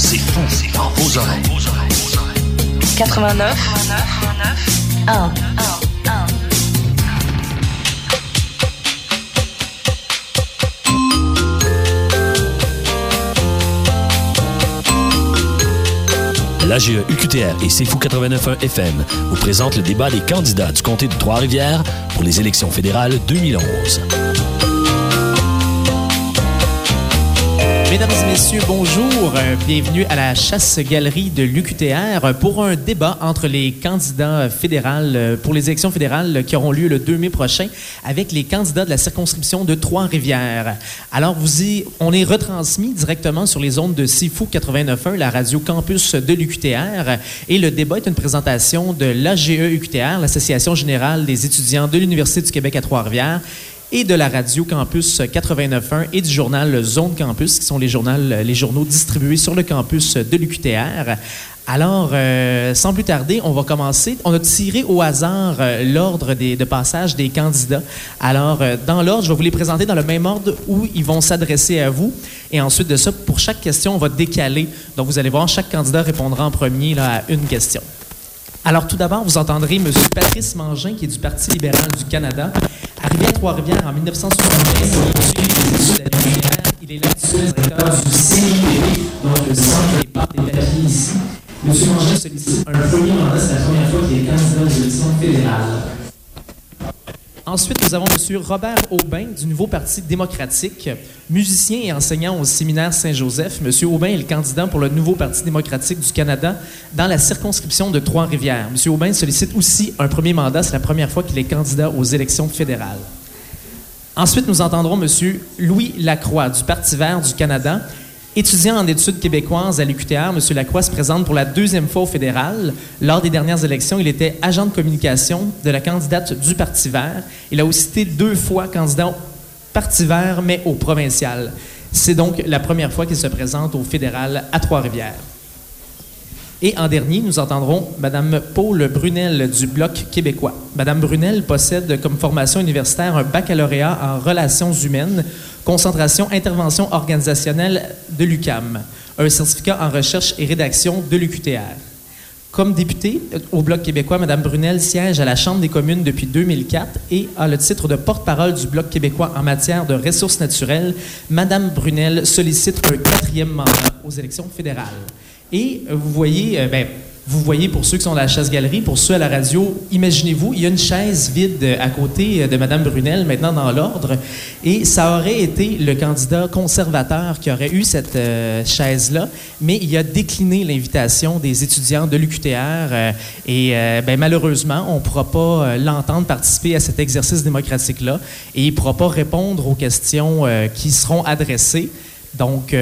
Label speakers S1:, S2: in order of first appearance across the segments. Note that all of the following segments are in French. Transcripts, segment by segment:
S1: C'est fou dans vos oreilles.
S2: 89 1.
S3: L'AGE UQTR et C'est Fou 89.1 FM vous présentent le débat des candidats du comté de Trois-Rivières pour les élections fédérales 2011.
S4: Mesdames et messieurs, bonjour. Bienvenue à la chasse-galerie de l'UQTR pour un débat entre les candidats fédéraux pour les élections fédérales qui auront lieu le 2 mai prochain avec les candidats de la circonscription de Trois-Rivières. Alors, on est retransmis directement sur les ondes de C'est Fou 89.1, la radio campus de l'UQTR. Et le débat est une présentation de l'AGE UQTR, l'Association générale des étudiants de l'Université du Québec à Trois-Rivières, et de la radio Campus 89.1 et du journal Zone Campus, qui sont les journaux distribués sur le campus de l'UQTR. Alors, sans plus tarder, on va commencer. On a tiré au hasard l'ordre de passage des candidats. Alors, dans l'ordre, je vais vous les présenter dans le même ordre où ils vont s'adresser à vous. Et ensuite de ça, pour chaque question, on va décaler. Donc, vous allez voir, chaque candidat répondra en premier là, à une question. Alors, tout d'abord, vous entendrez M. Patrice Mangin, qui est du Parti libéral du Canada. Arrivé à Trois-Rivières en 1975, il est l'actuel directeur du CIPD, donc le Centre des parts des papiers ici. M. Mangin sollicite un premier mandat, c'est la première fois qu'il est candidat aux élections fédérales. Ensuite, nous avons M. Robert Aubin du Nouveau Parti démocratique, musicien et enseignant au séminaire Saint-Joseph. M. Aubin est le candidat pour le Nouveau Parti démocratique du Canada dans la circonscription de Trois-Rivières. M. Aubin sollicite aussi un premier mandat. C'est la première fois qu'il est candidat aux élections fédérales. Ensuite, nous entendrons M. Louis Lacroix du Parti vert du Canada. Étudiant en études québécoises à l'UQTR, M. Lacroix se présente pour la deuxième fois au fédéral. Lors des dernières élections, il était agent de communication de la candidate du Parti vert. Il a aussi été 2 fois candidat au Parti vert, mais au provincial. C'est donc la première fois qu'il se présente au fédéral à Trois-Rivières. Et en dernier, nous entendrons Mme Paul Brunel du Bloc québécois. Mme Brunel possède comme formation universitaire un baccalauréat en relations humaines, concentration intervention organisationnelle de l'UQAM, un certificat en recherche et rédaction de l'UQTR. Comme députée au Bloc québécois, Mme Brunel siège à la Chambre des communes depuis 2004 et a le titre de porte-parole du Bloc québécois en matière de ressources naturelles. Mme Brunel sollicite un 4e mandat aux élections fédérales. Et vous voyez, pour ceux qui sont à la chasse-galerie, pour ceux à la radio, imaginez-vous, il y a une chaise vide à côté de Mme Brunel, maintenant dans l'ordre, et ça aurait été le candidat conservateur qui aurait eu cette chaise-là, mais il a décliné l'invitation des étudiants de l'UQTR malheureusement, on ne pourra pas l'entendre participer à cet exercice démocratique-là et il ne pourra pas répondre aux questions qui seront adressées. Donc,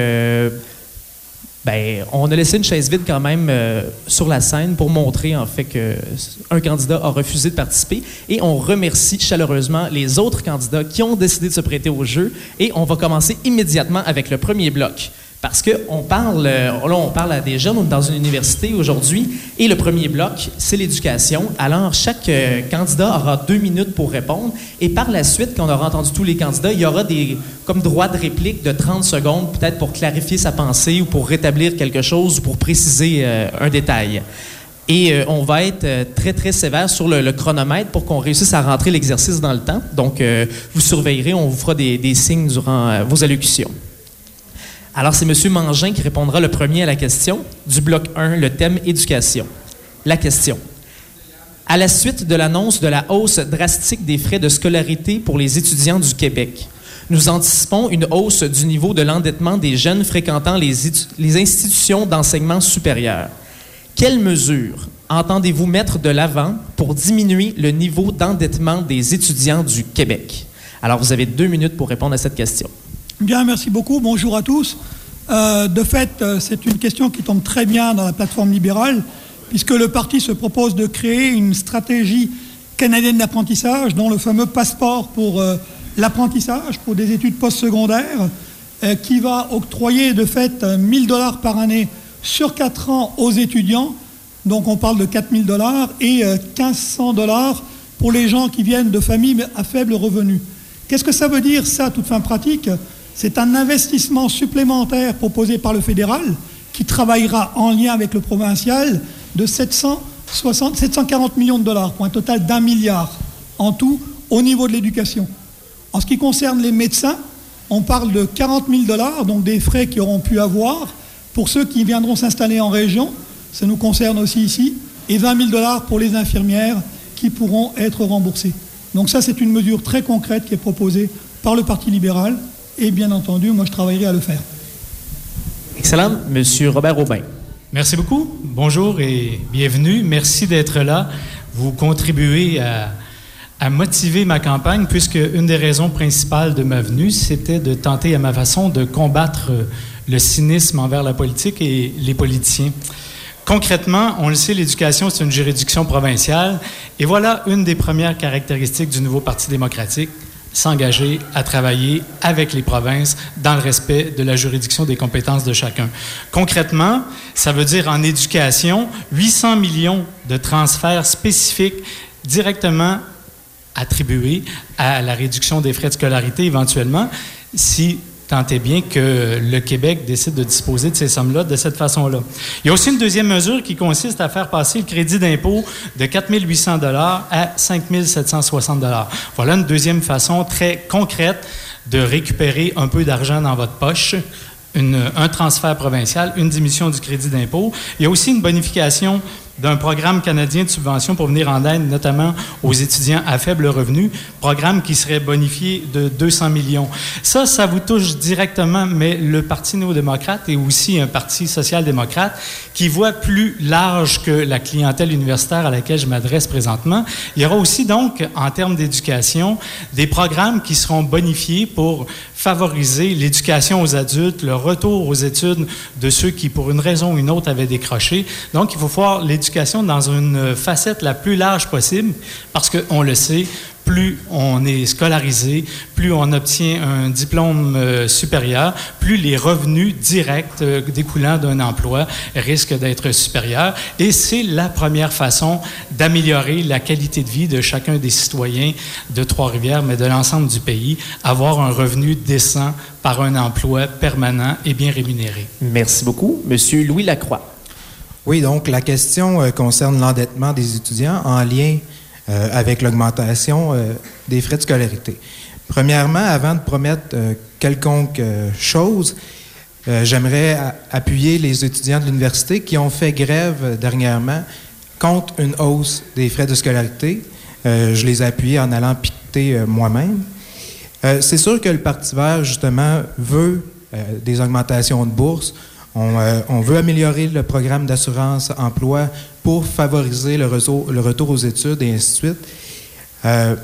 S4: on a laissé une chaise vide quand même sur la scène pour montrer en fait qu'un candidat a refusé de participer et on remercie chaleureusement les autres candidats qui ont décidé de se prêter au jeu et on va commencer immédiatement avec le premier bloc. Parce qu'on parle à des jeunes, on est dans une université aujourd'hui, et le premier bloc, c'est l'éducation. Alors, chaque candidat aura 2 minutes pour répondre, et par la suite, quand on aura entendu tous les candidats, il y aura comme droit de réplique de 30 secondes, peut-être pour clarifier sa pensée, ou pour rétablir quelque chose, ou pour préciser un détail. Et on va être très, très sévère sur le chronomètre pour qu'on réussisse à rentrer l'exercice dans le temps. Donc, vous surveillerez, on vous fera des signes durant vos allocutions. Alors, c'est M. Mangin qui répondra le premier à la question du bloc 1, le thème éducation. La question. À la suite de l'annonce de la hausse drastique des frais de scolarité pour les étudiants du Québec, nous anticipons une hausse du niveau de l'endettement des jeunes fréquentant les institutions d'enseignement supérieur. Quelles mesures entendez-vous mettre de l'avant pour diminuer le niveau d'endettement des étudiants du Québec? Alors, vous avez 2 minutes pour répondre à cette question.
S5: Bien, merci beaucoup. Bonjour à tous. De fait, c'est une question qui tombe très bien dans la plateforme libérale, puisque le parti se propose de créer une stratégie canadienne d'apprentissage, dont le fameux passeport pour l'apprentissage, pour des études postsecondaires, qui va octroyer de fait 1 000 $ par année sur 4 ans aux étudiants. Donc on parle de 4 000 $ et 1 500 $ pour les gens qui viennent de familles à faible revenu. Qu'est-ce que ça veut dire, ça, à toute fin pratique ? C'est un investissement supplémentaire proposé par le fédéral qui travaillera en lien avec le provincial de 740 millions de dollars, pour un total d'1 milliard en tout au niveau de l'éducation. En ce qui concerne les médecins, on parle de 40 000 dollars, donc des frais qu'ils auront pu avoir pour ceux qui viendront s'installer en région, ça nous concerne aussi ici, et 20 000 dollars pour les infirmières qui pourront être remboursées. Donc ça, c'est une mesure très concrète qui est proposée par le Parti libéral, et bien entendu, moi je travaillerai à le faire.
S4: Excellent. Monsieur Robert Aubin.
S6: Merci beaucoup. Bonjour et bienvenue. Merci d'être là. Vous contribuez à motiver ma campagne, puisque une des raisons principales de ma venue, c'était de tenter à ma façon de combattre le cynisme envers la politique et les politiciens. Concrètement, on le sait, l'éducation, c'est une juridiction provinciale. Et voilà une des premières caractéristiques du nouveau Parti démocratique, s'engager à travailler avec les provinces dans le respect de la juridiction des compétences de chacun. Concrètement, ça veut dire en éducation, 800 millions de transferts spécifiques directement attribués à la réduction des frais de scolarité éventuellement, si tant est bien que le Québec décide de disposer de ces sommes-là de cette façon-là. Il y a aussi une deuxième mesure qui consiste à faire passer le crédit d'impôt de 4 800 $ à 5 760 $. Voilà une deuxième façon très concrète de récupérer un peu d'argent dans votre poche, un transfert provincial, une diminution du crédit d'impôt. Il y a aussi une bonification d'un programme canadien de subvention pour venir en aide, notamment aux étudiants à faible revenu, programme qui serait bonifié de 200 millions. Ça vous touche directement, mais le Parti néo-démocrate est aussi un parti social-démocrate qui voit plus large que la clientèle universitaire à laquelle je m'adresse présentement. Il y aura aussi donc, en termes d'éducation, des programmes qui seront bonifiés pour favoriser l'éducation aux adultes, le retour aux études de ceux qui, pour une raison ou une autre, avaient décroché. Donc, il faut voir l'éducation dans une facette la plus large possible, parce qu'on le sait, plus on est scolarisé, plus on obtient un diplôme supérieur, plus les revenus directs découlant d'un emploi risquent d'être supérieurs. Et c'est la première façon d'améliorer la qualité de vie de chacun des citoyens de Trois-Rivières, mais de l'ensemble du pays, avoir un revenu décent par un emploi permanent et bien rémunéré.
S4: Merci beaucoup. Monsieur Louis Lacroix.
S7: Oui, donc la question concerne l'endettement des étudiants en lien avec l'augmentation des frais de scolarité. Premièrement, avant de promettre quelconque chose, j'aimerais appuyer les étudiants de l'université qui ont fait grève dernièrement contre une hausse des frais de scolarité. Je les ai appuyés en allant piqueter moi-même. C'est sûr que le Parti vert, justement, veut des augmentations de bourses. On veut améliorer le programme d'assurance-emploi pour favoriser le retour aux études et ainsi de suite.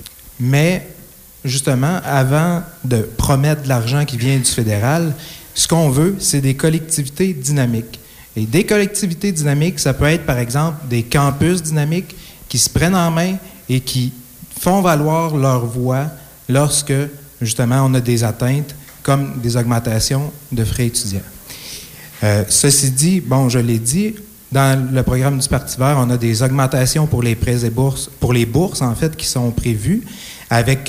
S7: Mais, justement, avant de promettre de l'argent qui vient du fédéral, ce qu'on veut, c'est des collectivités dynamiques. Et des collectivités dynamiques, ça peut être, par exemple, des campus dynamiques qui se prennent en main et qui font valoir leur voix lorsque, justement, on a des atteintes comme des augmentations de frais étudiants. Ceci dit, bon, je l'ai dit, dans le programme du Parti vert, on a des augmentations pour les prêts et bourses, pour les bourses, en fait, qui sont prévues avec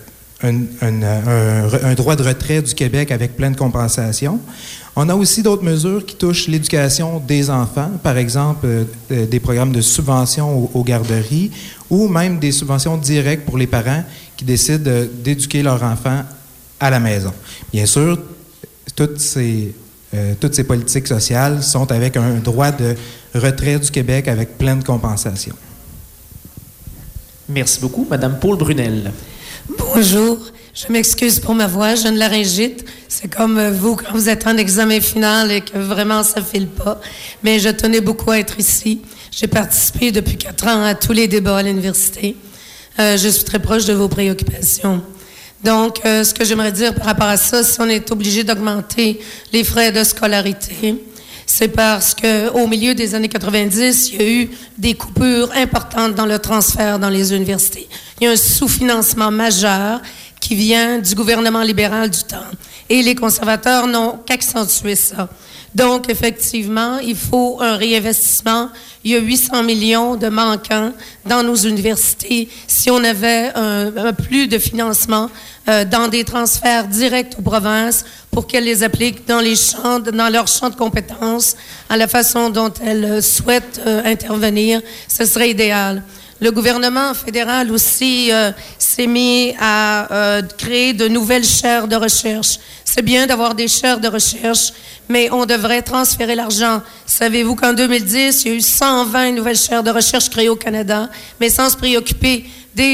S7: un droit de retrait du Québec avec pleine compensation. On a aussi d'autres mesures qui touchent l'éducation des enfants, par exemple des programmes de subvention aux garderies ou même des subventions directes pour les parents qui décident d'éduquer leurs enfants à la maison. Bien sûr, toutes ces politiques sociales sont avec un droit de retrait du Québec avec pleine compensation.
S4: Merci beaucoup. Madame Paul Brunel.
S2: Bonjour. Je m'excuse pour ma voix, j'ai une laryngite. C'est comme vous quand vous êtes en examen final et que vraiment ça file pas. Mais je tenais beaucoup à être ici. J'ai participé depuis 4 ans à tous les débats à l'université. Je suis très proche de vos préoccupations. Donc, ce que j'aimerais dire par rapport à ça, si on est obligé d'augmenter les frais de scolarité, c'est parce qu'au milieu des années 90, il y a eu des coupures importantes dans le transfert dans les universités. Il y a un sous-financement majeur qui vient du gouvernement libéral du temps. Et les conservateurs n'ont qu'accentué ça. Donc, effectivement, il faut un réinvestissement. Il y a 800 millions de manquants dans nos universités. Si on avait un plus de financement dans des transferts directs aux provinces pour qu'elles les appliquent dans leur champ de compétences, à la façon dont elles souhaitent intervenir, ce serait idéal. Le gouvernement fédéral aussi s'est mis à créer de nouvelles chaires de recherche. C'est bien d'avoir des chaires de recherche, mais on devrait transférer l'argent. Savez-vous qu'en 2010, il y a eu 120 nouvelles chaires de recherche créées au Canada, mais sans se préoccuper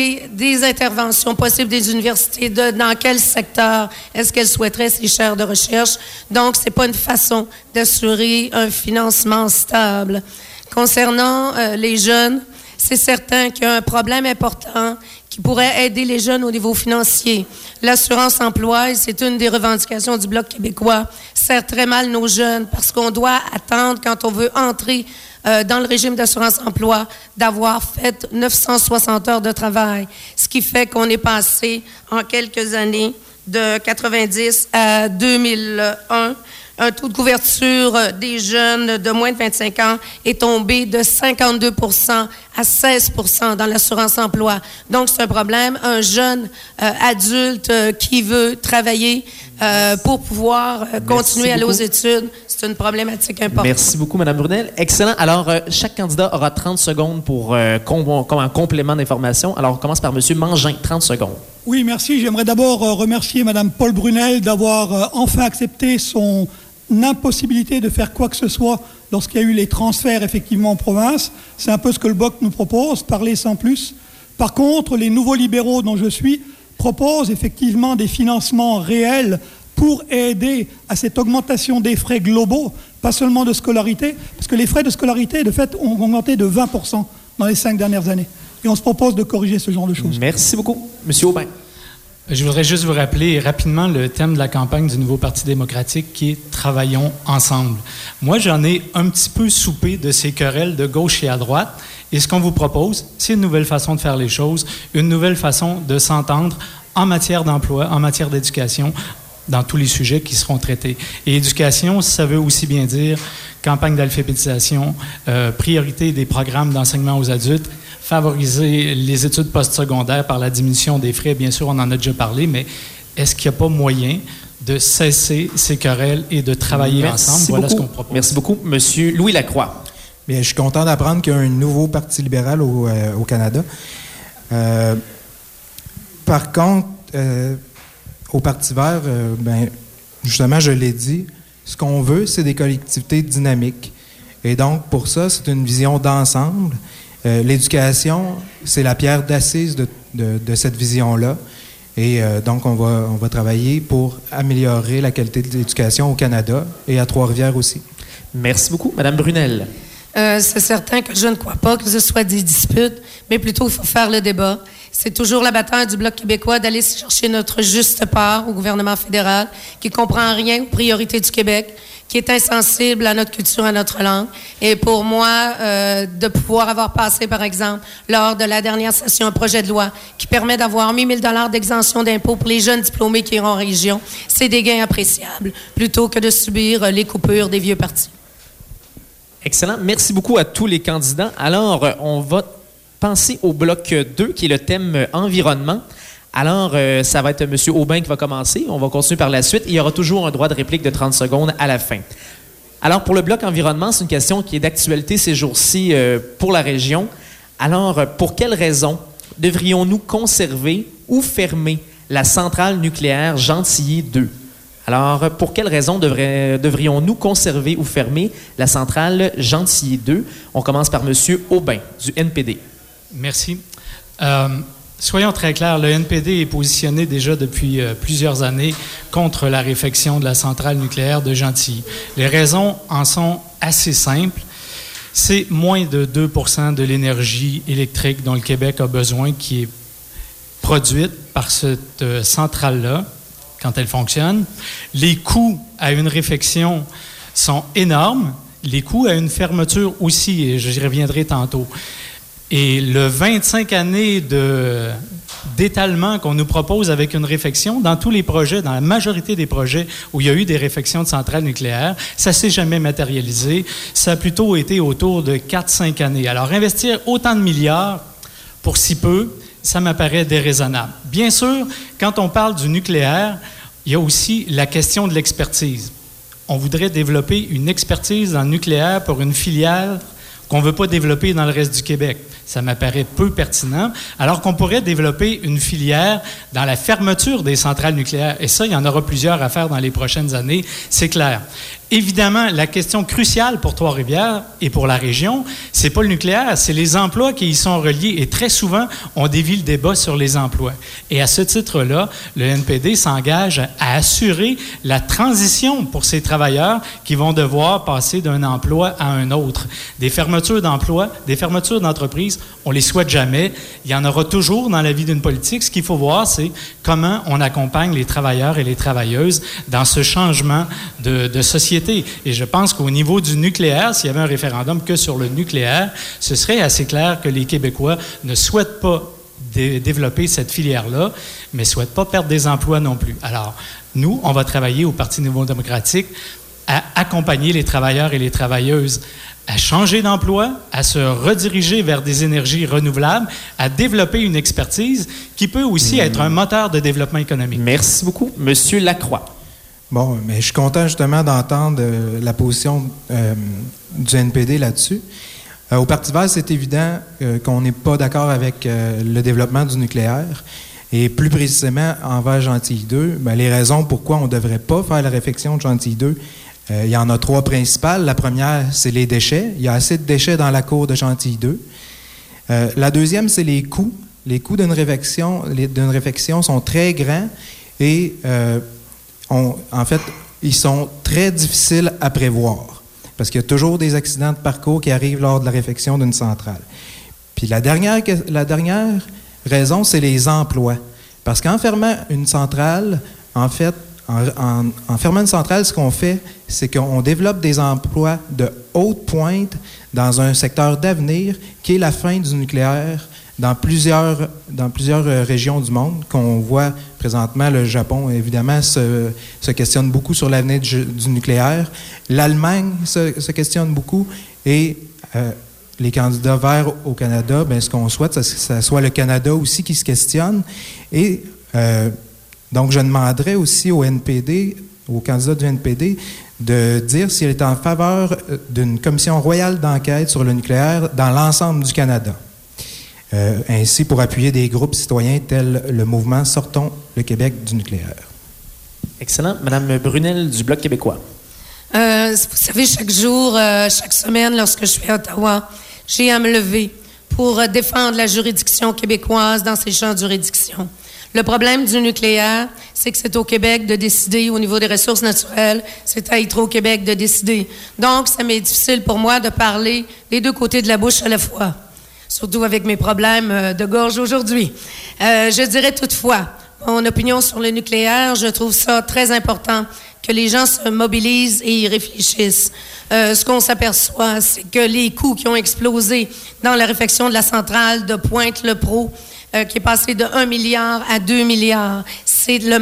S2: des interventions possibles des universités, dans quel secteur est-ce qu'elles souhaiteraient ces chaires de recherche. Donc, c'est pas une façon d'assurer un financement stable. Concernant les jeunes, c'est certain qu'il y a un problème important qui pourrait aider les jeunes au niveau financier. L'assurance-emploi, c'est une des revendications du Bloc québécois, sert très mal nos jeunes parce qu'on doit attendre, quand on veut entrer dans le régime d'assurance-emploi, d'avoir fait 960 heures de travail, ce qui fait qu'on est passé en quelques années de 90 à 2001. Un taux de couverture des jeunes de moins de 25 ans est tombé de 52 à 16 dans l'assurance-emploi. Donc, c'est un problème. Un jeune adulte qui veut travailler pour pouvoir continuer à aller aux études, c'est une problématique importante.
S4: Merci beaucoup, Mme Brunel. Excellent. Alors, chaque candidat aura 30 secondes pour un complément d'information. Alors, on commence par M. Mangin, 30 secondes.
S5: Oui, merci. J'aimerais d'abord remercier Mme Paul Brunel d'avoir enfin accepté son impossibilité de faire quoi que ce soit lorsqu'il y a eu les transferts effectivement en province. C'est un peu ce que le Bloc nous propose, parler sans plus. Par contre, les nouveaux libéraux dont je suis proposent effectivement des financements réels pour aider à cette augmentation des frais globaux, pas seulement de scolarité, parce que les frais de scolarité, de fait, ont augmenté de 20% dans les 5 dernières années. Et on se propose de corriger ce genre de choses.
S4: Merci beaucoup. Monsieur Aubin.
S6: Je voudrais juste vous rappeler rapidement le thème de la campagne du nouveau Parti démocratique qui est « Travaillons ensemble ». Moi, j'en ai un petit peu soupé de ces querelles de gauche et à droite. Et ce qu'on vous propose, c'est une nouvelle façon de faire les choses, une nouvelle façon de s'entendre en matière d'emploi, en matière d'éducation, dans tous les sujets qui seront traités. Et éducation, ça veut aussi bien dire campagne d'alphabétisation, priorité des programmes d'enseignement aux adultes, favoriser les études postsecondaires par la diminution des frais. Bien sûr, on en a déjà parlé, mais est-ce qu'il n'y a pas moyen de cesser ces querelles et de travailler ensemble? Voilà ce qu'on propose.
S4: Merci beaucoup. Monsieur Louis Lacroix.
S7: Bien, je suis content d'apprendre qu'il y a un nouveau Parti libéral au Canada. Par contre, au Parti vert, justement, je l'ai dit, ce qu'on veut, c'est des collectivités dynamiques. Et donc, pour ça, c'est une vision d'ensemble. L'éducation, c'est la pierre d'assise de cette vision-là. Et donc, on va travailler pour améliorer la qualité de l'éducation au Canada et à Trois-Rivières aussi.
S4: Merci beaucoup. Madame Brunel.
S2: C'est certain que je ne crois pas que ce soit des disputes, mais plutôt il faut faire le débat. C'est toujours la bataille du Bloc québécois d'aller chercher notre juste part au gouvernement fédéral, qui comprend rien aux priorités du Québec, qui est insensible à notre culture, à notre langue. Et pour moi, de pouvoir avoir passé, par exemple, lors de la dernière session, un projet de loi qui permet d'avoir 8 000 $ d'exemption d'impôts pour les jeunes diplômés qui iront en région, c'est des gains appréciables, plutôt que de subir les coupures des vieux partis.
S4: Excellent. Merci beaucoup à tous les candidats. Alors, on va penser au bloc 2, qui est le thème environnement. Alors, ça va être M. Aubin qui va commencer. On va continuer par la suite. Il y aura toujours un droit de réplique de 30 secondes à la fin. Alors, pour le bloc environnement, c'est une question qui est d'actualité ces jours-ci pour la région. Alors, pour quelles raisons devrions-nous conserver ou fermer la centrale nucléaire Gentilly 2? Alors, pour quelles raisons devrions-nous conserver ou fermer la centrale Gentilly 2? On commence par M. Aubin, du NPD.
S6: Merci. Soyons très clairs, le NPD est positionné déjà depuis plusieurs années contre la réfection de la centrale nucléaire de Gentilly. Les raisons en sont assez simples. C'est moins de 2% de l'énergie électrique dont le Québec a besoin qui est produite par cette centrale-là quand elle fonctionne. Les coûts à une réfection sont énormes. Les coûts à une fermeture aussi, et j'y reviendrai tantôt. Et le 25 années d'étalement qu'on nous propose avec une réfection, dans tous les projets, dans la majorité des projets où il y a eu des réfections de centrales nucléaires, ça ne s'est jamais matérialisé. Ça a plutôt été autour de 4-5 années. Alors, investir autant de milliards pour si peu, ça m'apparaît déraisonnable. Bien sûr, quand on parle du nucléaire, il y a aussi la question de l'expertise. On voudrait développer une expertise dans le nucléaire pour une filière qu'on ne veut pas développer dans le reste du Québec. Ça m'apparaît peu pertinent, alors qu'on pourrait développer une filière dans la fermeture des centrales nucléaires. Et ça, il y en aura plusieurs à faire dans les prochaines années, c'est clair. Évidemment, la question cruciale pour Trois-Rivières et pour la région, c'est pas le nucléaire, c'est les emplois qui y sont reliés. Et très souvent, on dévie le débat sur les emplois. Et à ce titre-là, le NPD s'engage à assurer la transition pour ces travailleurs qui vont devoir passer d'un emploi à un autre. Des fermetures d'emplois, des fermetures d'entreprises, on les souhaite jamais. Il y en aura toujours dans la vie d'une politique. Ce qu'il faut voir, c'est comment on accompagne les travailleurs et les travailleuses dans ce changement de société. Et je pense qu'au niveau du nucléaire, s'il y avait un référendum que sur le nucléaire, ce serait assez clair que les Québécois ne souhaitent pas développer cette filière-là, mais ne souhaitent pas perdre des emplois non plus. Alors, nous, on va travailler au Parti Nouveau démocratique à accompagner les travailleurs et les travailleuses à changer d'emploi, à se rediriger vers des énergies renouvelables, à développer une expertise qui peut aussi être un moteur de développement économique.
S4: Merci beaucoup. Monsieur Lacroix.
S7: Bon, mais je suis content justement d'entendre la position du NPD là-dessus. Au Parti vert, c'est évident qu'on n'est pas d'accord avec le développement du nucléaire. Et plus précisément, envers Gentilly 2, bien, les raisons pourquoi on ne devrait pas faire la réfection de Gentilly 2, il y en a 3 principales. La première, c'est les déchets. Il y a assez de déchets dans la cour de Gentilly 2. La deuxième, c'est les coûts. Les coûts d'une réfection sont très grands et en fait, ils sont très difficiles à prévoir parce qu'il y a toujours des accidents de parcours qui arrivent lors de la réfection d'une centrale. Puis la dernière raison, c'est les emplois. Parce qu'en fermant une centrale, en fait, en fermant une centrale, ce qu'on fait, c'est qu'on développe des emplois de haute pointe dans un secteur d'avenir qui est la fin du nucléaire dans plusieurs régions du monde, qu'on voit présentement. Le Japon, évidemment, se questionne beaucoup sur l'avenir du nucléaire. L'Allemagne se questionne beaucoup. Et les candidats verts au Canada, bien, ce qu'on souhaite, c'est que ce soit le Canada aussi qui se questionne. Et donc, je demanderais aussi au NPD, au candidat du NPD, de dire s'il est en faveur d'une commission royale d'enquête sur le nucléaire dans l'ensemble du Canada. Ainsi pour appuyer des groupes citoyens tels le mouvement Sortons le Québec du nucléaire.
S4: Excellent. Madame Brunel du Bloc québécois.
S2: Vous savez, chaque jour, chaque semaine, lorsque je suis à Ottawa, j'ai à me lever pour défendre la juridiction québécoise dans ses champs de juridiction. Le problème du nucléaire, c'est que c'est au Québec de décider au niveau des ressources naturelles, c'est à Hydro-Québec de décider. Donc, ça m'est difficile pour moi de parler des deux côtés de la bouche à la fois. Surtout avec mes problèmes de gorge aujourd'hui. Je dirais toutefois, mon opinion sur le nucléaire, je trouve ça très important que les gens se mobilisent et y réfléchissent. Ce qu'on s'aperçoit, c'est que les coûts qui ont explosé dans la réfection de la centrale de Pointe-le-Pro, qui est passé de 1 milliard à 2 milliards. C'est le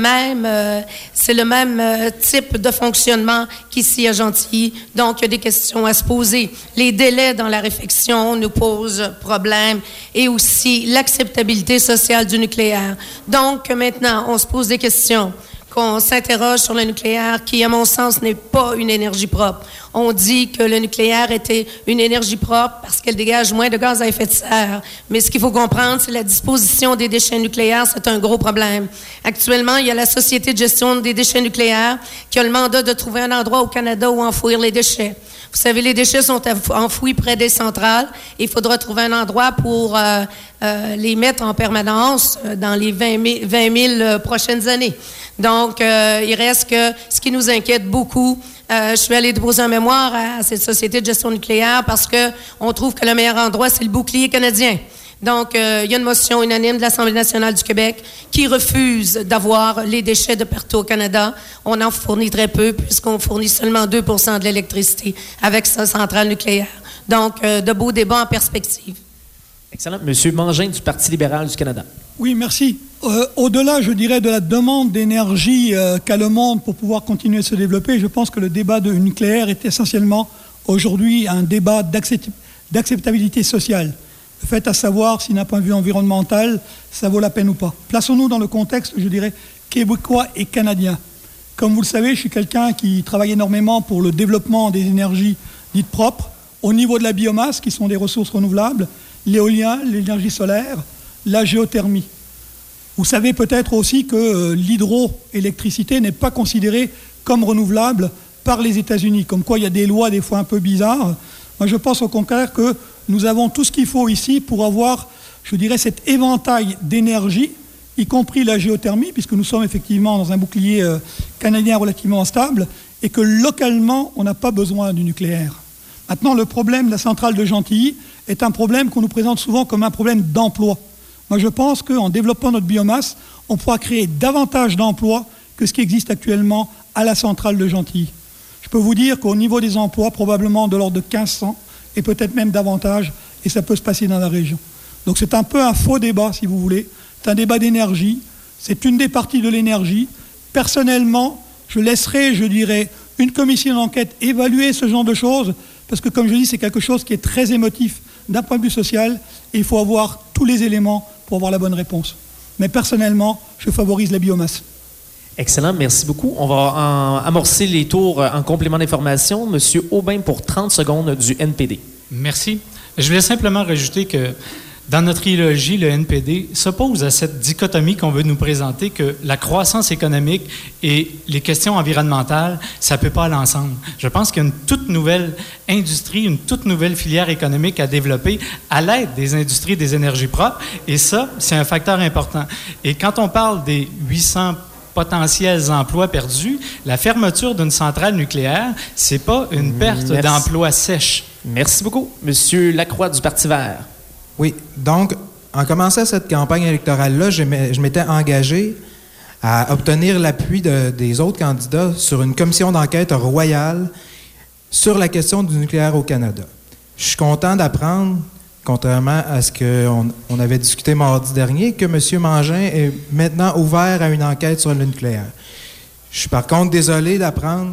S2: même type de fonctionnement qu'ici à Gentilly. Donc, il y a des questions à se poser. Les délais dans la réfection nous posent problème et aussi l'acceptabilité sociale du nucléaire. Donc, maintenant, on se pose des questions. Qu'on s'interroge sur le nucléaire qui, à mon sens, n'est pas une énergie propre. On dit que le nucléaire était une énergie propre parce qu'elle dégage moins de gaz à effet de serre. Mais ce qu'il faut comprendre, c'est la disposition des déchets nucléaires, c'est un gros problème. Actuellement, il y a la Société de gestion des déchets nucléaires qui a le mandat de trouver un endroit au Canada où enfouir les déchets. Vous savez, les déchets sont enfouis près des centrales. Il faudra trouver un endroit pour les mettre en permanence dans les 20 000 prochaines années. Donc, il reste que ce qui nous inquiète beaucoup, je suis allée déposer un mémoire à cette Société de gestion nucléaire parce que on trouve que le meilleur endroit, c'est le bouclier canadien. Donc, il y a une motion unanime de l'Assemblée nationale du Québec qui refuse d'avoir les déchets de partout au Canada. On en fournit très peu puisqu'on fournit seulement 2 % de l'électricité avec sa centrale nucléaire. Donc, de beaux débats en perspective.
S4: Excellent. Monsieur Mangin du Parti libéral du Canada.
S5: Oui, merci. Au-delà, je dirais, de la demande d'énergie qu'a le monde pour pouvoir continuer de se développer, je pense que le débat du nucléaire est essentiellement aujourd'hui un débat d'acceptabilité sociale. Le fait à savoir si d'un point de vue environnemental, ça vaut la peine ou pas. Plaçons-nous dans le contexte, je dirais, québécois et canadien. Comme vous le savez, je suis quelqu'un qui travaille énormément pour le développement des énergies dites propres, au niveau de la biomasse, qui sont des ressources renouvelables, l'éolien, l'énergie solaire, la géothermie. Vous savez peut-être aussi que l'hydroélectricité n'est pas considérée comme renouvelable par les États-Unis, comme quoi il y a des lois des fois un peu bizarres. Moi, je pense au contraire que nous avons tout ce qu'il faut ici pour avoir, je dirais, cet éventail d'énergie, y compris la géothermie, puisque nous sommes effectivement dans un bouclier canadien relativement stable, et que localement, on n'a pas besoin du nucléaire. Maintenant, le problème de la centrale de Gentilly est un problème qu'on nous présente souvent comme un problème d'emploi. Moi, je pense qu'en développant notre biomasse, on pourra créer davantage d'emplois que ce qui existe actuellement à la centrale de Gentilly. Je peux vous dire qu'au niveau des emplois, probablement de l'ordre de 1500, et peut-être même davantage, et ça peut se passer dans la région. Donc c'est un peu un faux débat, si vous voulez. C'est un débat d'énergie, c'est une des parties de l'énergie. Personnellement, je laisserai, je dirais, une commission d'enquête évaluer ce genre de choses, parce que, comme je dis, c'est quelque chose qui est très émotif d'un point de vue social, et il faut avoir tous les éléments pour avoir la bonne réponse. Mais personnellement, je favorise la biomasse.
S4: Excellent, merci beaucoup. On va amorcer les tours en complément d'information. Monsieur Aubin pour 30 secondes du NPD.
S6: Merci. Je voulais simplement rajouter que dans notre trilogie, le NPD s'oppose à cette dichotomie qu'on veut nous présenter, que la croissance économique et les questions environnementales, ça ne peut pas aller ensemble. Je pense qu'il y a une toute nouvelle industrie, une toute nouvelle filière économique à développer à l'aide des industries des énergies propres, et ça, c'est un facteur important. Et quand on parle des 800 potentiels emplois perdus, la fermeture d'une centrale nucléaire, c'est pas une perte d'emplois sèche.
S4: Merci beaucoup. Monsieur Lacroix du Parti vert.
S7: Oui, donc, en commençant cette campagne électorale-là, je m'étais engagé à obtenir l'appui des autres candidats sur une commission d'enquête royale sur la question du nucléaire au Canada. Je suis content d'apprendre, contrairement à ce qu'on avait discuté mardi dernier, que M. Mangin est maintenant ouvert à une enquête sur le nucléaire. Je suis par contre désolé d'apprendre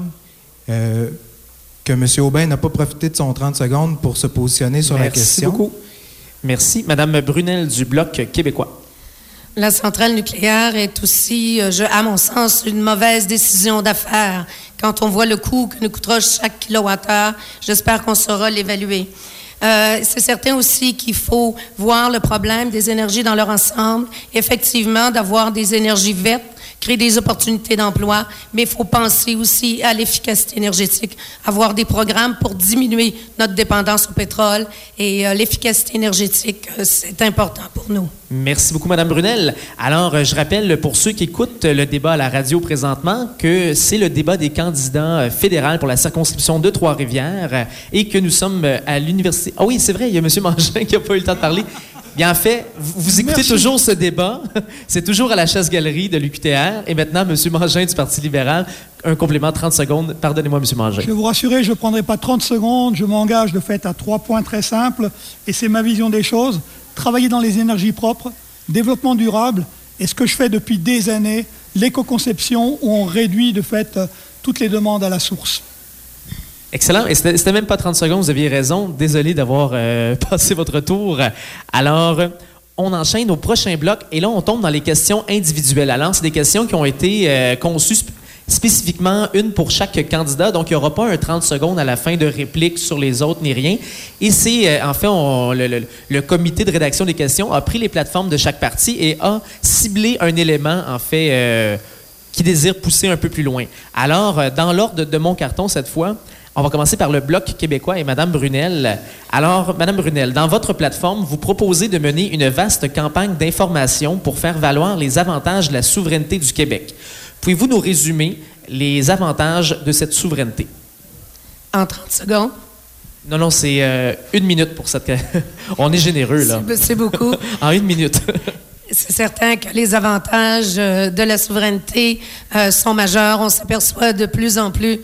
S7: que M. Aubin n'a pas profité de son 30 secondes pour se positionner sur la question.
S4: Merci beaucoup. Merci. Madame Brunel du Bloc québécois.
S2: La centrale nucléaire est aussi, à mon sens, une mauvaise décision d'affaires. Quand on voit le coût que nous coûtera chaque kilowattheure, j'espère qu'on saura l'évaluer. C'est certain aussi qu'il faut voir le problème des énergies dans leur ensemble. Effectivement, d'avoir des énergies vertes, créer des opportunités d'emploi, mais il faut penser aussi à l'efficacité énergétique, avoir des programmes pour diminuer notre dépendance au pétrole, et l'efficacité énergétique, c'est important pour nous.
S4: Merci beaucoup, Mme Brunel. Alors, je rappelle pour ceux qui écoutent le débat à la radio présentement que c'est le débat des candidats fédéraux pour la circonscription de Trois-Rivières et que nous sommes à l'université. Ah oui, c'est vrai, il y a M. Mangin qui n'a pas eu le temps de parler. Bien, en fait, vous écoutez toujours ce débat. C'est toujours à la chasse-galerie de l'UQTR. Et maintenant, M. Mangin du Parti libéral, un complément de 30 secondes. Pardonnez-moi, M. Mangin.
S5: Je vais vous rassurer, je ne prendrai pas 30 secondes. Je m'engage de fait à 3 points très simples. Et c'est ma vision des choses. Travailler dans les énergies propres, développement durable, et ce que je fais depuis des années, l'éco-conception, où on réduit de fait toutes les demandes à la source.
S4: Excellent. Et c'était même pas 30 secondes, vous aviez raison. Désolé d'avoir passé votre tour. Alors, on enchaîne au prochain bloc et là, on tombe dans les questions individuelles. Alors, c'est des questions qui ont été conçues spécifiquement, une pour chaque candidat. Donc, il n'y aura pas un 30 secondes à la fin de réplique sur les autres ni rien. Et c'est, en fait, le comité de rédaction des questions a pris les plateformes de chaque parti et a ciblé un élément, en fait, qui désire pousser un peu plus loin. Alors, dans l'ordre de mon carton, cette fois, on va commencer par le Bloc québécois et Mme Brunel. Alors, Mme Brunel, dans votre plateforme, vous proposez de mener une vaste campagne d'information pour faire valoir les avantages de la souveraineté du Québec. Pouvez-vous nous résumer les avantages de cette souveraineté?
S2: En 30 secondes?
S4: Non, c'est 1 minute pour cette... On est généreux, là.
S2: C'est beaucoup.
S4: En 1 minute.
S2: c'est certain que les avantages de la souveraineté sont majeurs. On s'aperçoit de plus en plus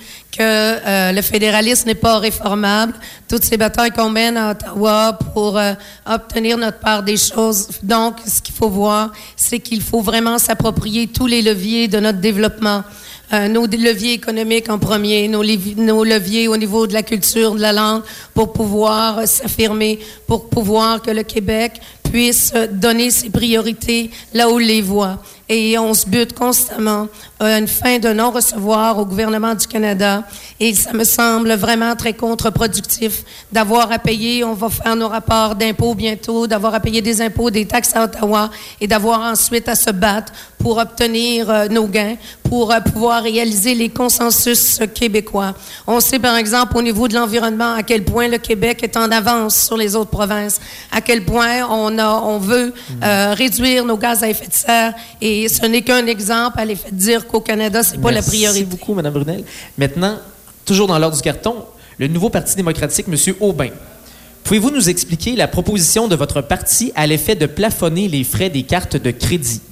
S2: que le fédéralisme n'est pas réformable. Toutes ces batailles qu'on mène à Ottawa pour obtenir notre part des choses. Donc, ce qu'il faut voir, c'est qu'il faut vraiment s'approprier tous les leviers de notre développement. Nos leviers économiques en premier, nos leviers au niveau de la culture, de la langue, pour pouvoir s'affirmer, pour pouvoir que le Québec puisse donner ses priorités là où il les voit. Et on se bute constamment à une fin de non-recevoir au gouvernement du Canada. Et ça me semble vraiment très contre-productif d'avoir à payer, on va faire nos rapports d'impôts bientôt, d'avoir à payer des impôts, des taxes à Ottawa et d'avoir ensuite à se battre pour obtenir nos gains, pour pouvoir réaliser les consensus québécois. On sait, par exemple, au niveau de l'environnement, à quel point le Québec est en avance sur les autres provinces, à quel point on veut réduire nos gaz à effet de serre. Et ce n'est qu'un exemple à l'effet de dire qu'au Canada, c'est pas la priorité.
S4: Merci beaucoup, Mme Brunel. Maintenant, toujours dans l'ordre du carton, le nouveau Parti démocratique, M. Aubin. Pouvez-vous nous expliquer la proposition de votre parti à l'effet de plafonner les frais des cartes de crédit?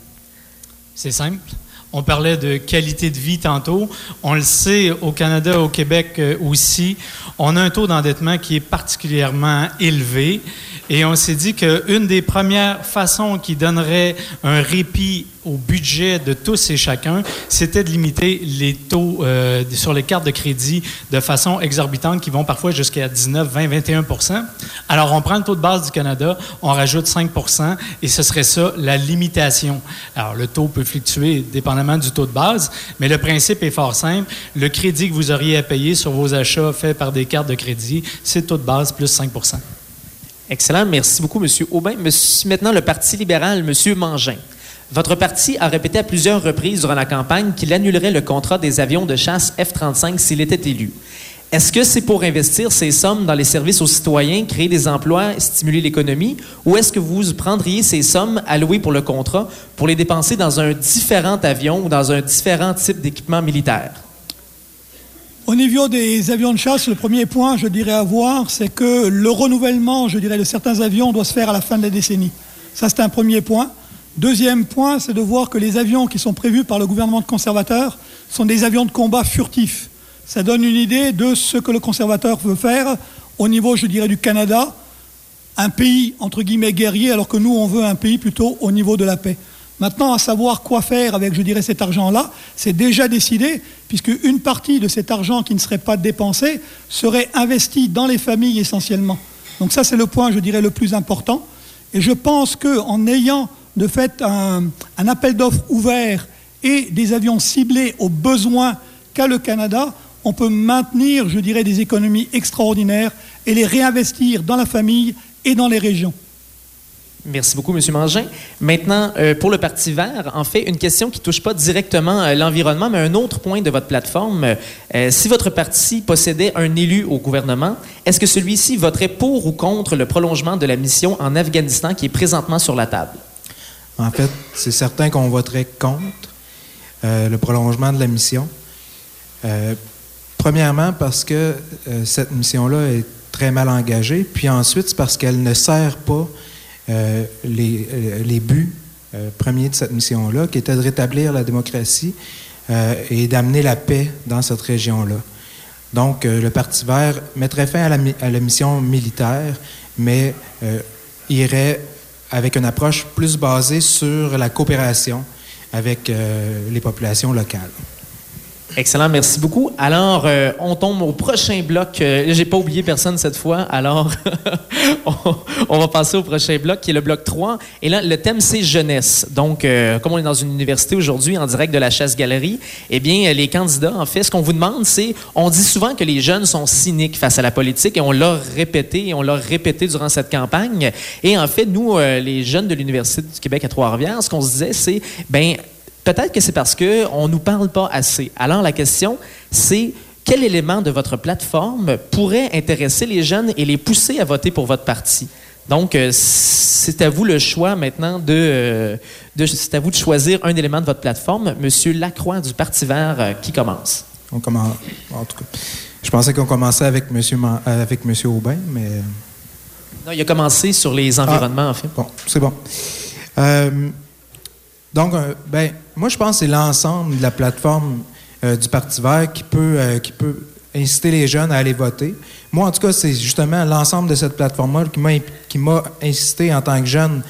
S6: C'est simple. On parlait de qualité de vie tantôt. On le sait, au Canada, au Québec aussi, on a un taux d'endettement qui est particulièrement élevé. Et on s'est dit qu'une des premières façons qui donnerait un répit au budget de tous et chacun, c'était de limiter les taux sur les cartes de crédit de façon exorbitante qui vont parfois jusqu'à 19, 20, 21 %. Alors, on prend le taux de base du Canada, on rajoute 5 % et ce serait ça, la limitation. Alors, le taux peut fluctuer dépendamment du taux de base, mais le principe est fort simple. Le crédit que vous auriez à payer sur vos achats faits par des cartes de crédit, c'est le taux de base plus 5 %.
S4: Excellent. Merci beaucoup, M. Aubin. Maintenant, le Parti libéral, M. Mangin. Votre parti a répété à plusieurs reprises durant la campagne qu'il annulerait le contrat des avions de chasse F-35 s'il était élu. Est-ce que c'est pour investir ces sommes dans les services aux citoyens, créer des emplois, stimuler l'économie, ou est-ce que vous prendriez ces sommes allouées pour le contrat pour les dépenser dans un différent avion ou dans un différent type d'équipement militaire?
S5: Au niveau des avions de chasse, le premier point, je dirais, à voir, c'est que le renouvellement, je dirais, de certains avions doit se faire à la fin de la décennie. Ça, c'est un premier point. Deuxième point, c'est de voir que les avions qui sont prévus par le gouvernement conservateur sont des avions de combat furtifs. Ça donne une idée de ce que le conservateur veut faire au niveau, je dirais, du Canada, un pays, entre guillemets, guerrier, alors que nous, on veut un pays plutôt au niveau de la paix. Maintenant, à savoir quoi faire avec, je dirais, cet argent-là, c'est déjà décidé, puisque une partie de cet argent qui ne serait pas dépensé serait investie dans les familles essentiellement. Donc ça, c'est le point, je dirais, le plus important. Et je pense qu'en ayant, de fait, un appel d'offres ouvert et des avions ciblés aux besoins qu'a le Canada, on peut maintenir, je dirais, des économies extraordinaires et les réinvestir dans la famille et dans les régions.
S4: Merci beaucoup, M. Mangin. Maintenant, pour le Parti vert, en fait, une question qui ne touche pas directement l'environnement, mais un autre point de votre plateforme. Si votre parti possédait un élu au gouvernement, est-ce que celui-ci voterait pour ou contre le prolongement de la mission en Afghanistan qui est présentement sur la table?
S7: En fait, c'est certain qu'on voterait contre le prolongement de la mission. Premièrement, parce que cette mission-là est très mal engagée, puis ensuite, c'est parce qu'elle ne sert pas les buts premiers de cette mission-là, qui était de rétablir la démocratie et d'amener la paix dans cette région-là. Donc, le Parti vert mettrait fin à la mission militaire, mais irait avec une approche plus basée sur la coopération avec les populations locales.
S4: Excellent, merci beaucoup. Alors, on tombe au prochain bloc. J'ai pas oublié personne cette fois, alors on va passer au prochain bloc, qui est le bloc 3. Et là, le thème, c'est jeunesse. Donc, comme on est dans une université aujourd'hui, en direct de la Chasse-Galerie, eh bien, les candidats, en fait, ce qu'on vous demande, c'est, on dit souvent que les jeunes sont cyniques face à la politique, et on l'a répété durant cette campagne. Et en fait, nous, les jeunes de l'Université du Québec à Trois-Rivières, ce qu'on se disait, c'est, peut-être que c'est parce qu'on ne nous parle pas assez. Alors, la question, c'est quel élément de votre plateforme pourrait intéresser les jeunes et les pousser à voter pour votre parti? Donc, c'est à vous le choix maintenant c'est à vous de choisir un élément de votre plateforme. Monsieur Lacroix du Parti vert, qui commence?
S7: On commence, en tout cas. Je pensais qu'on commençait avec Monsieur Aubin, mais...
S4: Non, il a commencé sur les environnements, en fait.
S7: Bon, c'est bon. Donc, moi, je pense que c'est l'ensemble de la plateforme du Parti vert qui peut inciter les jeunes à aller voter. Moi, en tout cas, c'est justement l'ensemble de cette plateforme-là qui m'a incité en tant que jeune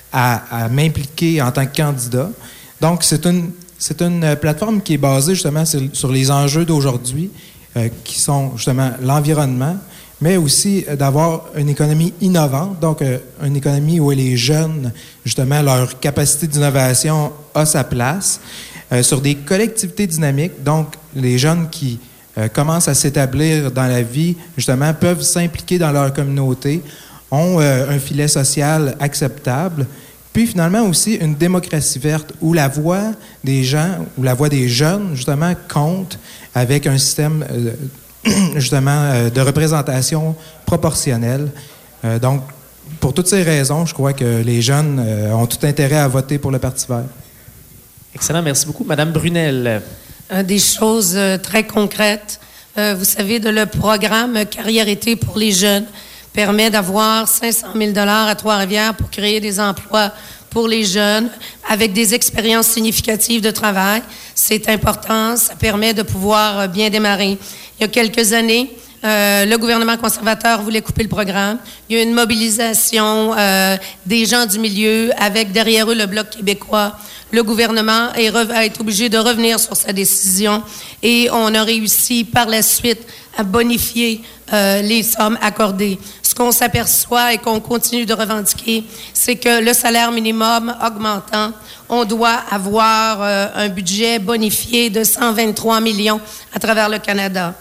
S7: à m'impliquer en tant que candidat. Donc, c'est une plateforme qui est basée justement sur les enjeux d'aujourd'hui, qui sont justement l'environnement, mais aussi d'avoir une économie innovante, donc une économie où les jeunes, justement, leur capacité d'innovation a sa place, sur des collectivités dynamiques, donc les jeunes qui commencent à s'établir dans la vie, justement, peuvent s'impliquer dans leur communauté, ont un filet social acceptable, puis finalement aussi une démocratie verte où la voix des gens, ou la voix des jeunes, justement, compte avec un système justement de représentation proportionnelle. Donc, pour toutes ces raisons, je crois que les jeunes ont tout intérêt à voter pour le Parti vert.
S4: Excellent, merci beaucoup. Madame Brunel.
S2: Des choses très concrètes. Vous savez, le programme Carrière-été pour les jeunes permet d'avoir 500 000 $ à Trois-Rivières pour créer des emplois pour les jeunes avec des expériences significatives de travail. C'est important, ça permet de pouvoir bien démarrer. Il y a quelques années, le gouvernement conservateur voulait couper le programme. Il y a eu une mobilisation des gens du milieu avec derrière eux le Bloc québécois. Le gouvernement a été obligé de revenir sur sa décision et on a réussi par la suite à bonifier les sommes accordées. Ce qu'on s'aperçoit et qu'on continue de revendiquer, c'est que le salaire minimum augmentant, on doit avoir un budget bonifié de 123 millions à travers le Canada.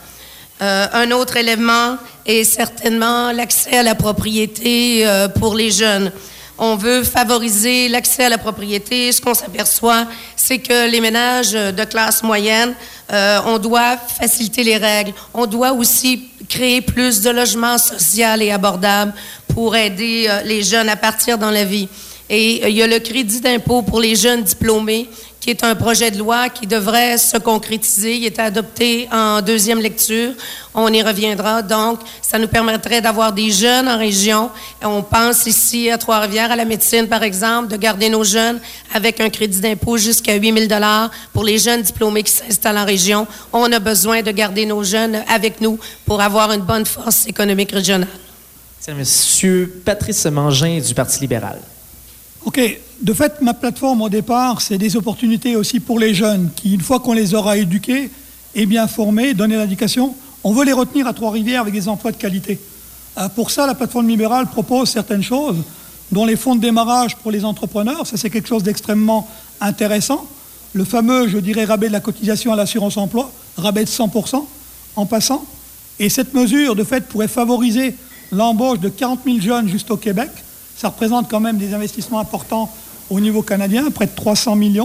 S2: Un autre élément est certainement l'accès à la propriété pour les jeunes. On veut favoriser l'accès à la propriété. Ce qu'on s'aperçoit, c'est que les ménages de classe moyenne, on doit faciliter les règles. On doit aussi créer plus de logements sociaux et abordables pour aider les jeunes à partir dans la vie. Et il y a le crédit d'impôt pour les jeunes diplômés, qui est un projet de loi qui devrait se concrétiser. Il est adopté en deuxième lecture. On y reviendra. Donc, ça nous permettrait d'avoir des jeunes en région. On pense ici à Trois-Rivières, à la médecine, par exemple, de garder nos jeunes avec un crédit d'impôt jusqu'à 8 000 $ pour les jeunes diplômés qui s'installent en région. On a besoin de garder nos jeunes avec nous pour avoir une bonne force économique régionale.
S4: C'est Monsieur Patrice Mangin du Parti libéral.
S5: OK. De fait, ma plateforme, au départ, c'est des opportunités aussi pour les jeunes qui, une fois qu'on les aura éduqués et bien formés, donné l'éducation, on veut les retenir à Trois-Rivières avec des emplois de qualité. Pour ça, la plateforme libérale propose certaines choses, dont les fonds de démarrage pour les entrepreneurs. Ça, c'est quelque chose d'extrêmement intéressant. Le fameux, je dirais, rabais de la cotisation à l'assurance emploi, rabais de 100% en passant. Et cette mesure, de fait, pourrait favoriser l'embauche de 40 000 jeunes juste au Québec. Ça représente quand même des investissements importants au niveau canadien, près de 300 millions,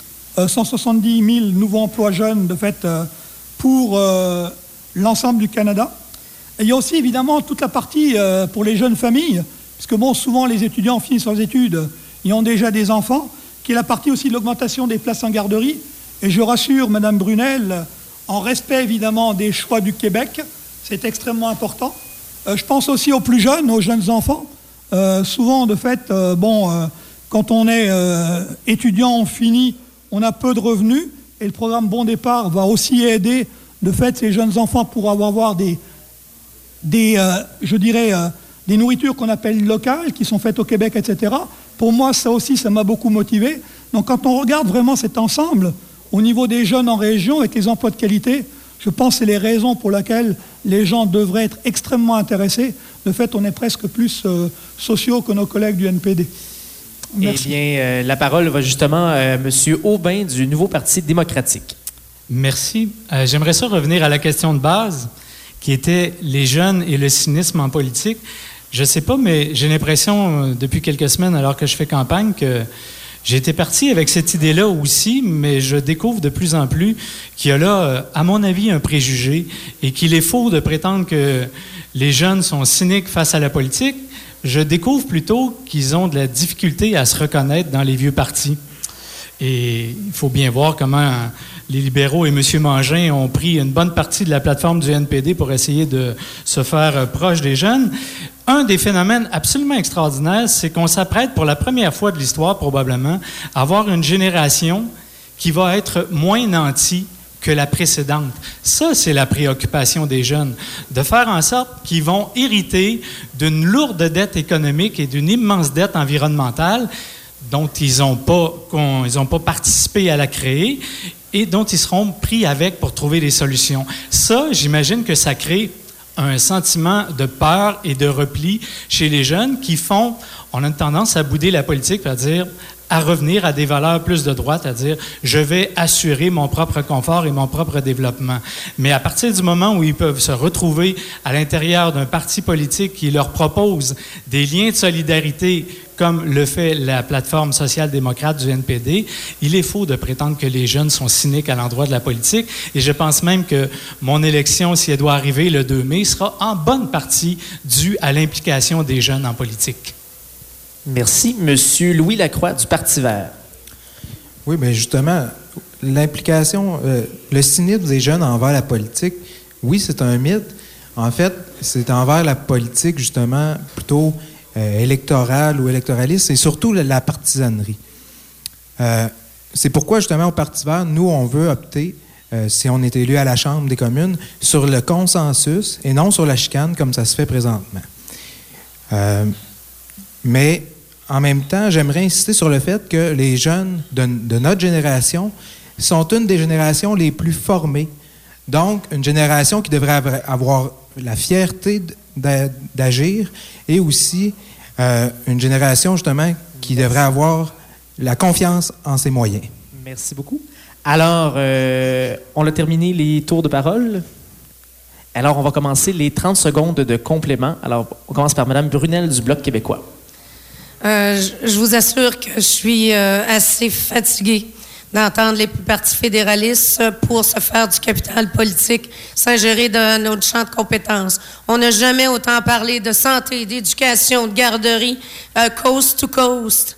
S5: 170 000 nouveaux emplois jeunes, de fait, pour l'ensemble du Canada. Et il y a aussi, évidemment, toute la partie pour les jeunes familles, puisque, bon, souvent, les étudiants finissent leurs études, ils ont déjà des enfants, qui est la partie aussi de l'augmentation des places en garderie. Et je rassure Mme Brunel, en respect, évidemment, des choix du Québec, c'est extrêmement important. Je pense aussi aux plus jeunes, aux jeunes enfants. Souvent, de fait, quand on est étudiant, on finit, on a peu de revenus, et le programme Bon Départ va aussi aider, de fait, ces jeunes enfants pour avoir des nourritures qu'on appelle locales, qui sont faites au Québec, etc. Pour moi, ça aussi, ça m'a beaucoup motivé. Donc, quand on regarde vraiment cet ensemble, au niveau des jeunes en région, avec les emplois de qualité, je pense que c'est les raisons pour lesquelles les gens devraient être extrêmement intéressés. De fait, on est presque plus sociaux que nos collègues du NPD. Merci.
S4: Eh bien, la parole va justement à M. Aubin du Nouveau Parti démocratique.
S6: Merci. J'aimerais ça revenir à la question de base, qui était les jeunes et le cynisme en politique. Je ne sais pas, mais j'ai l'impression, depuis quelques semaines, alors que je fais campagne, que j'ai été parti avec cette idée-là aussi, mais je découvre de plus en plus qu'il y a là, à mon avis, un préjugé et qu'il est faux de prétendre que les jeunes sont cyniques face à la politique. Je découvre plutôt qu'ils ont de la difficulté à se reconnaître dans les vieux partis. Et il faut bien voir comment les libéraux et M. Mangin ont pris une bonne partie de la plateforme du NPD pour essayer de se faire proche des jeunes. Un des phénomènes absolument extraordinaires, c'est qu'on s'apprête pour la première fois de l'histoire, probablement, à avoir une génération qui va être moins nantie que la précédente. Ça, c'est la préoccupation des jeunes, de faire en sorte qu'ils vont hériter d'une lourde dette économique et d'une immense dette environnementale dont ils n'ont pas participé à la créer et dont ils seront pris avec pour trouver des solutions. Ça, j'imagine que ça crée un sentiment de peur et de repli chez les jeunes qui font, on a une tendance à bouder la politique, à revenir à des valeurs plus de droite, à dire je vais assurer mon propre confort et mon propre développement. Mais à partir du moment où ils peuvent se retrouver à l'intérieur d'un parti politique qui leur propose des liens de solidarité comme le fait la plateforme social-démocrate du NPD, il est faux de prétendre que les jeunes sont cyniques à l'endroit de la politique. Et je pense même que mon élection, si elle doit arriver le 2 mai, sera en bonne partie due à l'implication des jeunes en politique.
S4: Merci. Monsieur Louis Lacroix du Parti vert.
S7: Oui, bien justement, l'implication, le cynisme des jeunes envers la politique, oui, c'est un mythe. En fait, c'est envers la politique, justement, plutôt électorale ou électoraliste, et surtout la partisanerie. C'est pourquoi, justement, au Parti vert, nous, on veut opter, si on est élu à la Chambre des communes, sur le consensus et non sur la chicane, comme ça se fait présentement. Mais en même temps, j'aimerais insister sur le fait que les jeunes de notre génération sont une des générations les plus formées. Donc, une génération qui devrait avoir la fierté d'agir et aussi une génération, justement, qui devrait avoir la confiance en ses moyens.
S4: Merci beaucoup. Alors, on a terminé les tours de parole. Alors, on va commencer les 30 secondes de complément. Alors, on commence par Mme Brunel du Bloc québécois.
S2: Je vous assure que je suis assez fatiguée d'entendre les partis fédéralistes pour se faire du capital politique s'ingérer dans notre champ de compétences. On n'a jamais autant parlé de santé, d'éducation, de garderie, coast to coast,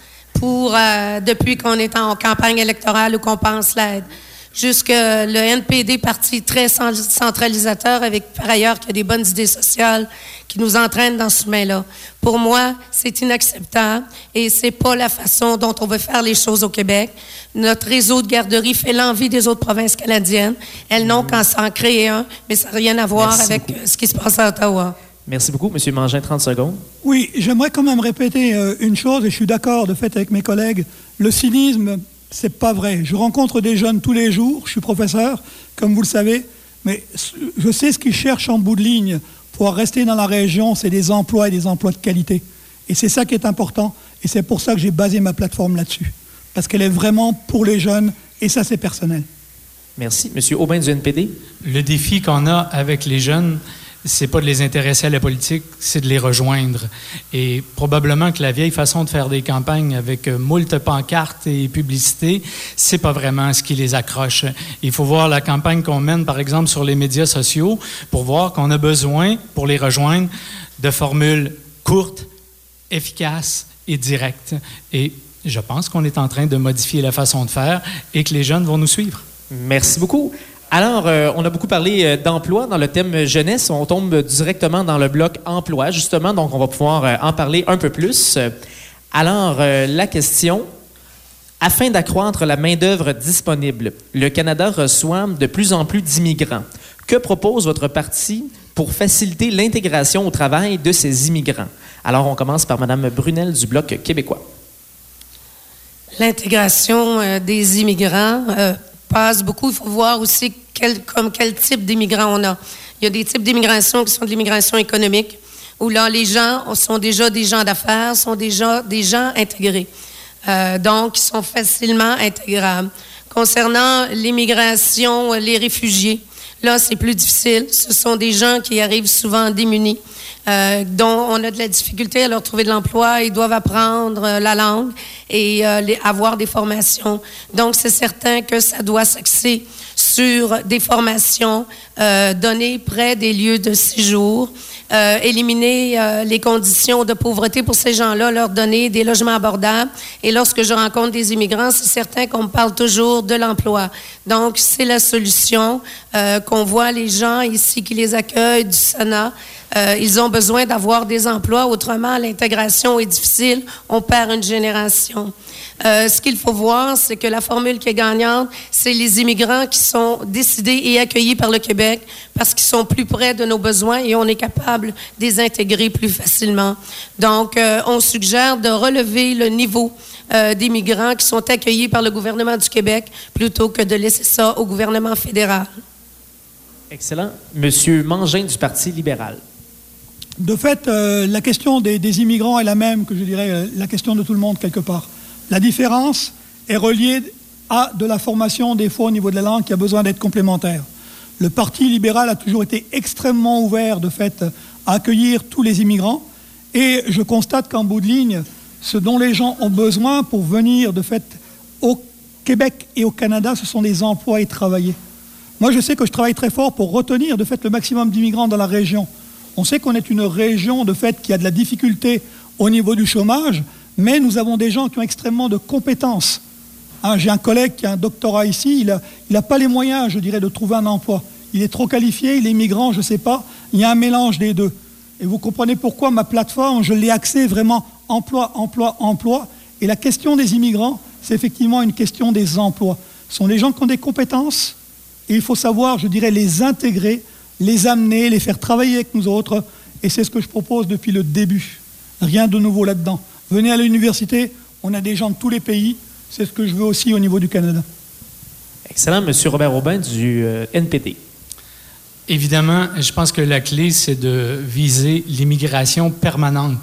S2: depuis qu'on est en campagne électorale ou qu'on pense l'aide. Jusque le NPD, parti très centralisateur, avec par ailleurs qui a des bonnes idées sociales, qui nous entraînent dans ce chemin-là. Pour moi, c'est inacceptable et c'est pas la façon dont on veut faire les choses au Québec. Notre réseau de garderies fait l'envie des autres provinces canadiennes. Elles n'ont qu'à s'en créer un, mais ça n'a rien à voir avec ce qui se passe à Ottawa.
S4: Merci beaucoup. Monsieur Mangin, 30 secondes.
S5: Oui, j'aimerais quand même répéter une chose, et je suis d'accord de fait avec mes collègues. Le cynisme, c'est pas vrai. Je rencontre des jeunes tous les jours. Je suis professeur, comme vous le savez, mais je sais ce qu'ils cherchent en bout de ligne. Pour rester dans la région, c'est des emplois et des emplois de qualité. Et c'est ça qui est important. Et c'est pour ça que j'ai basé ma plateforme là-dessus. Parce qu'elle est vraiment pour les jeunes, et ça, c'est personnel.
S4: Merci. Monsieur Aubin du NPD.
S6: Le défi qu'on a avec les jeunes, c'est pas de les intéresser à la politique, c'est de les rejoindre. Et probablement que la vieille façon de faire des campagnes avec moult pancartes et publicités, c'est pas vraiment ce qui les accroche. Il faut voir la campagne qu'on mène, par exemple, sur les médias sociaux pour voir qu'on a besoin, pour les rejoindre, de formules courtes, efficaces et directes. Et je pense qu'on est en train de modifier la façon de faire et que les jeunes vont nous suivre.
S4: Merci beaucoup. Alors, on a beaucoup parlé d'emploi dans le thème jeunesse. On tombe directement dans le bloc emploi, justement, donc on va pouvoir en parler un peu plus. Alors, la question, afin d'accroître la main-d'œuvre disponible, le Canada reçoit de plus en plus d'immigrants. Que propose votre parti pour faciliter l'intégration au travail de ces immigrants? Alors, on commence par Mme Brunel du Bloc québécois.
S2: L'intégration des immigrants passe beaucoup. Il faut voir aussi quel type d'immigrants on a. Il y a des types d'immigration qui sont de l'immigration économique, où là, les gens sont déjà des gens d'affaires, sont déjà des gens intégrés. Donc, ils sont facilement intégrables. Concernant l'immigration, les réfugiés, là, c'est plus difficile. Ce sont des gens qui arrivent souvent démunis, dont on a de la difficulté à leur trouver de l'emploi. Ils doivent apprendre la langue et avoir des formations. Donc, c'est certain que ça doit s'axer sur des formations données près des lieux de séjour. éliminer les conditions de pauvreté pour ces gens-là, leur donner des logements abordables. Et lorsque je rencontre des immigrants, c'est certain qu'on me parle toujours de l'emploi. Donc, c'est la solution qu'on voit les gens ici qui les accueillent du Sénat. Ils ont besoin d'avoir des emplois. Autrement, l'intégration est difficile. On perd une génération. Ce qu'il faut voir, c'est que la formule qui est gagnante, c'est les immigrants qui sont décidés et accueillis par le Québec parce qu'ils sont plus près de nos besoins et on est capable de les intégrer plus facilement. Donc, on suggère de relever le niveau des migrants qui sont accueillis par le gouvernement du Québec plutôt que de laisser ça au gouvernement fédéral.
S4: Excellent. Monsieur Mangin du Parti libéral.
S5: De fait, la question des immigrants est la même que, je dirais, la question de tout le monde, quelque part. La différence est reliée à de la formation, des fois, au niveau de la langue, qui a besoin d'être complémentaire. Le Parti libéral a toujours été extrêmement ouvert, de fait, à accueillir tous les immigrants. Et je constate qu'en bout de ligne, ce dont les gens ont besoin pour venir, de fait, au Québec et au Canada, ce sont des emplois et travailler. Moi, je sais que je travaille très fort pour retenir, de fait, le maximum d'immigrants dans la région. On sait qu'on est une région, de fait, qui a de la difficulté au niveau du chômage, mais nous avons des gens qui ont extrêmement de compétences. J'ai un collègue qui a un doctorat ici, il n'a pas les moyens, je dirais, de trouver un emploi. Il est trop qualifié, il est migrant, je ne sais pas. Il y a un mélange des deux. Et vous comprenez pourquoi ma plateforme, je l'ai axée vraiment emploi, emploi, emploi. Et la question des immigrants, c'est effectivement une question des emplois. Ce sont des gens qui ont des compétences et il faut savoir, je dirais, les intégrer, les amener, les faire travailler avec nous autres. Et c'est ce que je propose depuis le début. Rien de nouveau là-dedans. Venez à l'université, on a des gens de tous les pays. C'est ce que je veux aussi au niveau du Canada.
S4: Excellent. Monsieur Robert Aubin du NPD.
S6: Évidemment, je pense que la clé, c'est de viser l'immigration permanente.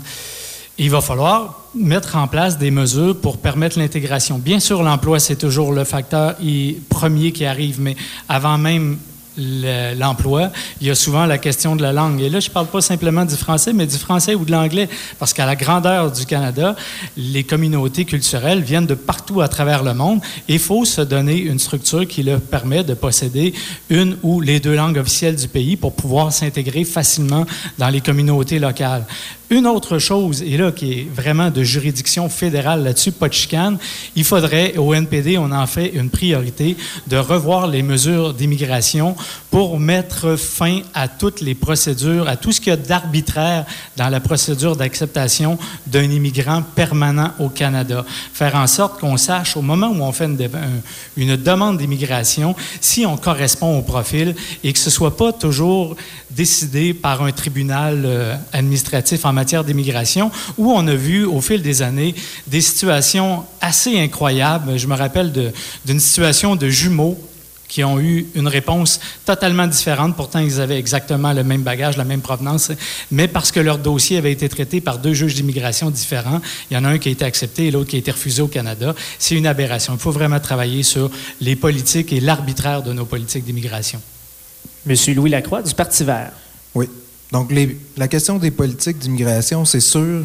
S6: Il va falloir mettre en place des mesures pour permettre l'intégration. Bien sûr, l'emploi, c'est toujours le facteur premier qui arrive, mais avant même l'emploi, il y a souvent la question de la langue. Et là, je ne parle pas simplement du français, mais du français ou de l'anglais, parce qu'à la grandeur du Canada, les communautés culturelles viennent de partout à travers le monde et il faut se donner une structure qui leur permet de posséder une ou les deux langues officielles du pays pour pouvoir s'intégrer facilement dans les communautés locales. Une autre chose, et là, qui est vraiment de juridiction fédérale là-dessus, pas de chicane, il faudrait, au NPD, on en fait une priorité, de revoir les mesures d'immigration pour mettre fin à toutes les procédures, à tout ce qu'il y a d'arbitraire dans la procédure d'acceptation d'un immigrant permanent au Canada. Faire en sorte qu'on sache, au moment où on fait une demande d'immigration, si on correspond au profil et que ce ne soit pas toujours décidé par un tribunal administratif en matière d'immigration, où on a vu au fil des années des situations assez incroyables. Je me rappelle d'une situation de jumeaux qui ont eu une réponse totalement différente. Pourtant, ils avaient exactement le même bagage, la même provenance, mais parce que leur dossier avait été traité par deux juges d'immigration différents, il y en a un qui a été accepté et l'autre qui a été refusé au Canada. C'est une aberration. Il faut vraiment travailler sur les politiques et l'arbitraire de nos politiques d'immigration.
S4: Monsieur Louis Lacroix, du Parti vert.
S7: Oui. Donc, la question des politiques d'immigration, c'est sûr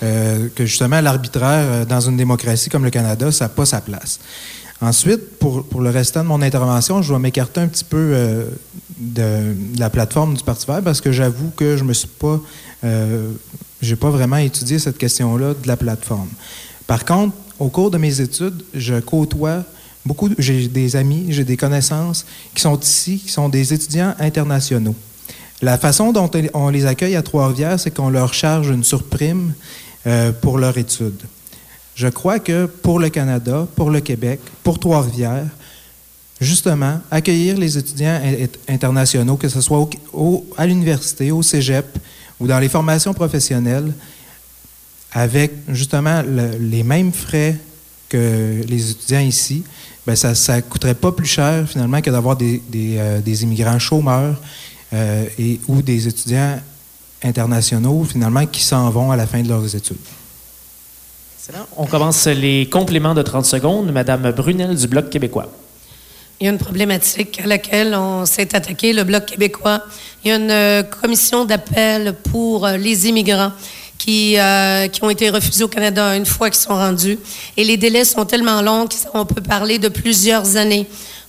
S7: que justement, l'arbitraire dans une démocratie comme le Canada, ça n'a pas sa place. Ensuite, pour le restant de mon intervention, je vais m'écarter un petit peu de la plateforme du Parti vert parce que j'avoue que je me suis pas, j'ai pas vraiment étudié cette question-là de la plateforme. Par contre, au cours de mes études, je côtoie j'ai des amis, j'ai des connaissances qui sont ici, qui sont des étudiants internationaux. La façon dont on les accueille à Trois-Rivières, c'est qu'on leur charge une surprime pour leur étude. Je crois que pour le Canada, pour le Québec, pour Trois-Rivières, justement, accueillir les étudiants internationaux, que ce soit à l'université, au cégep ou dans les formations professionnelles, avec justement les mêmes frais que les étudiants ici, bien, ça ne coûterait pas plus cher finalement que d'avoir des immigrants chômeurs ou des étudiants internationaux finalement qui s'en vont à la fin de leurs études.
S4: On commence les compléments de 30 secondes. Madame Brunel du Bloc québécois.
S2: Il y a une problématique à laquelle on s'est attaqué, le Bloc québécois. Il y a une commission d'appel pour les immigrants qui ont été refusés au Canada une fois qu'ils sont rendus. Et les délais sont tellement longs qu'on peut parler de plusieurs années.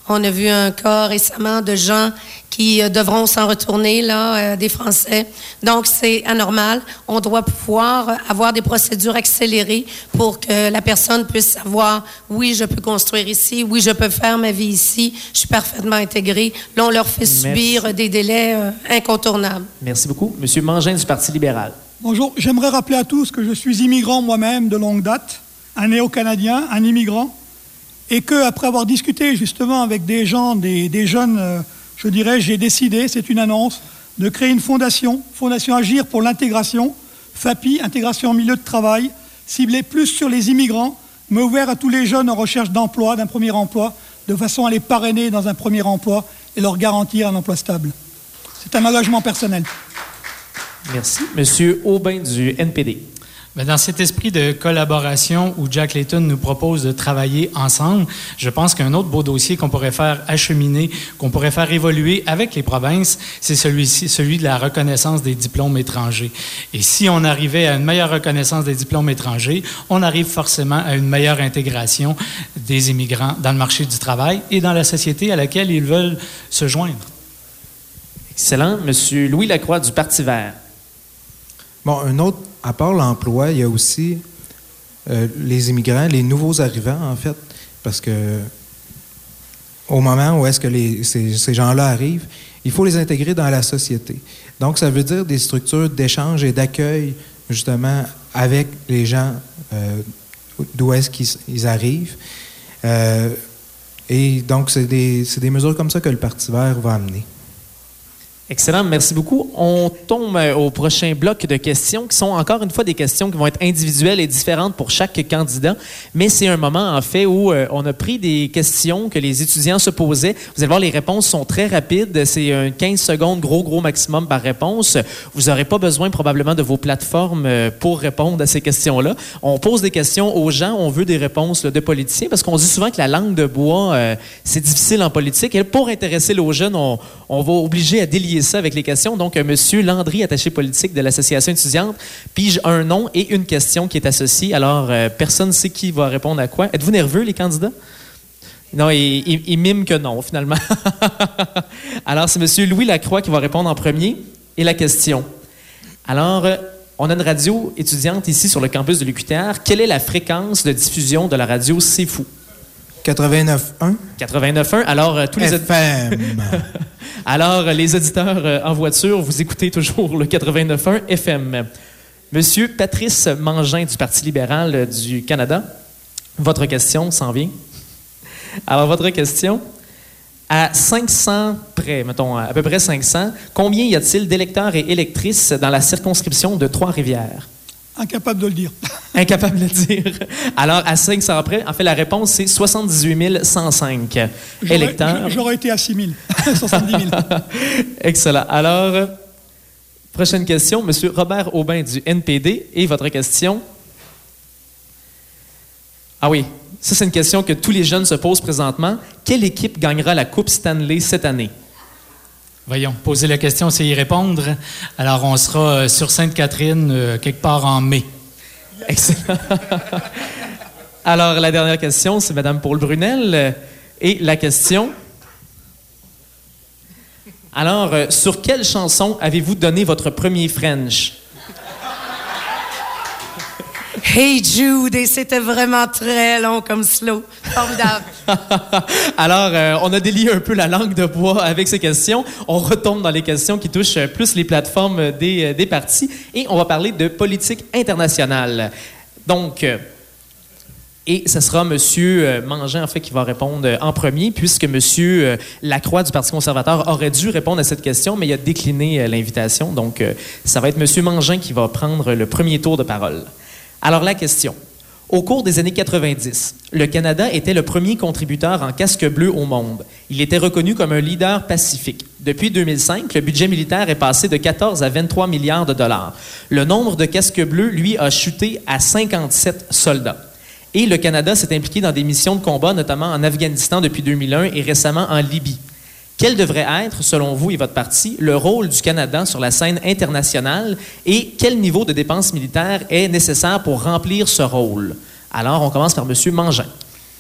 S2: On a vu un cas récemment de gens qui devront s'en retourner, là, des Français. Donc, c'est anormal. On doit pouvoir avoir des procédures accélérées pour que la personne puisse savoir, oui, je peux construire ici, oui, je peux faire ma vie ici, je suis parfaitement intégré. Là, on leur fait subir des délais incontournables.
S4: Merci beaucoup. Monsieur Mangin du Parti libéral. Bonjour.
S5: J'aimerais rappeler à tous que je suis immigrant moi-même de longue date, un néo-canadien, un immigrant, et qu'après avoir discuté justement avec des gens, des jeunes, je dirais, j'ai décidé, c'est une annonce, de créer une fondation Agir pour l'intégration, FAPI, intégration en milieu de travail, ciblée plus sur les immigrants, mais ouvert à tous les jeunes en recherche d'emploi, d'un premier emploi, de façon à les parrainer dans un premier emploi et leur garantir un emploi stable. C'est un engagement personnel.
S4: Merci. Monsieur Aubin du NPD.
S6: Dans cet esprit de collaboration où Jack Layton nous propose de travailler ensemble, je pense qu'un autre beau dossier qu'on pourrait faire acheminer, qu'on pourrait faire évoluer avec les provinces, c'est celui de la reconnaissance des diplômes étrangers. Et si on arrivait à une meilleure reconnaissance des diplômes étrangers, on arrive forcément à une meilleure intégration des immigrants dans le marché du travail et dans la société à laquelle ils veulent se joindre.
S4: Excellent. Monsieur Louis Lacroix du Parti vert.
S7: Bon, un autre, à part l'emploi, il y a aussi les immigrants, les nouveaux arrivants, en fait, parce que au moment où est-ce que ces gens-là arrivent, il faut les intégrer dans la société. Donc, ça veut dire des structures d'échange et d'accueil, justement, avec les gens d'où est-ce qu'ils arrivent. Et donc, c'est des mesures comme ça que le Parti vert va amener.
S4: Excellent, merci beaucoup. On tombe au prochain bloc de questions qui sont encore une fois des questions qui vont être individuelles et différentes pour chaque candidat, mais c'est un moment en fait où on a pris des questions que les étudiants se posaient. Vous allez voir, les réponses sont très rapides, c'est 15 secondes gros maximum par réponse. Vous n'aurez pas besoin probablement de vos plateformes pour répondre à ces questions-là. On pose des questions aux gens, on veut des réponses de politiciens parce qu'on dit souvent que la langue de bois, c'est difficile en politique et pour intéresser les jeunes, on va obliger à délier ça avec les questions. Donc, Monsieur Landry, attaché politique de l'Association étudiante, pige un nom et une question qui est associée. Alors, personne ne sait qui va répondre à quoi. Êtes-vous nerveux, les candidats? Non, il mime que non, finalement. Alors, c'est Monsieur Louis Lacroix qui va répondre en premier. Et la question. Alors, on a une radio étudiante ici sur le campus de l'UQTR. Quelle est la fréquence de diffusion de la radio C'est Fou?
S7: 89.1.
S4: 89.1. Alors, tous les
S7: FM.
S4: Alors, les auditeurs en voiture, vous écoutez toujours le 89.1 FM. Monsieur Patrice Mangin du Parti libéral du Canada, votre question s'en vient. Alors, votre question, à 500 près, mettons à peu près 500, combien y a-t-il d'électeurs et électrices dans la circonscription de Trois-Rivières?
S5: Incapable de le dire.
S4: Incapable de le dire. Alors, à 500 près, en fait, la réponse, c'est 78 105 électeurs.
S5: J'aurais été à 6 000, 70 000.
S4: Excellent. Alors, prochaine question, Monsieur Robert Aubin du NPD. Et votre question? Ah oui, ça, c'est une question que tous les jeunes se posent présentement. Quelle équipe gagnera la Coupe Stanley cette année?
S6: Voyons, poser la question, c'est y répondre. Alors, on sera sur Sainte-Catherine quelque part en mai.
S4: Excellent. Alors, la dernière question, c'est Mme Paul Brunel. Et la question... Alors, sur quelle chanson avez-vous donné votre premier French?
S2: Hey Jude, et c'était vraiment très long comme slow. Formidable.
S4: Alors, on a délié un peu la langue de bois avec ces questions. On retombe dans les questions qui touchent plus les plateformes des partis et on va parler de politique internationale. Donc, et ce sera M. Mangin, en fait, qui va répondre en premier, puisque M. Lacroix du Parti conservateur aurait dû répondre à cette question, mais il a décliné l'invitation. Donc, ça va être M. Mangin qui va prendre le premier tour de parole. Alors, la question. Au cours des années 90, le Canada était le premier contributeur en casque bleu au monde. Il était reconnu comme un leader pacifique. Depuis 2005, le budget militaire est passé de 14 à 23 milliards de dollars. Le nombre de casques bleus, lui, a chuté à 57 soldats. Et le Canada s'est impliqué dans des missions de combat, notamment en Afghanistan depuis 2001 et récemment en Libye. Quel devrait être, selon vous et votre parti, le rôle du Canada sur la scène internationale et quel niveau de dépenses militaires est nécessaire pour remplir ce rôle? Alors, on commence par M. Mangin.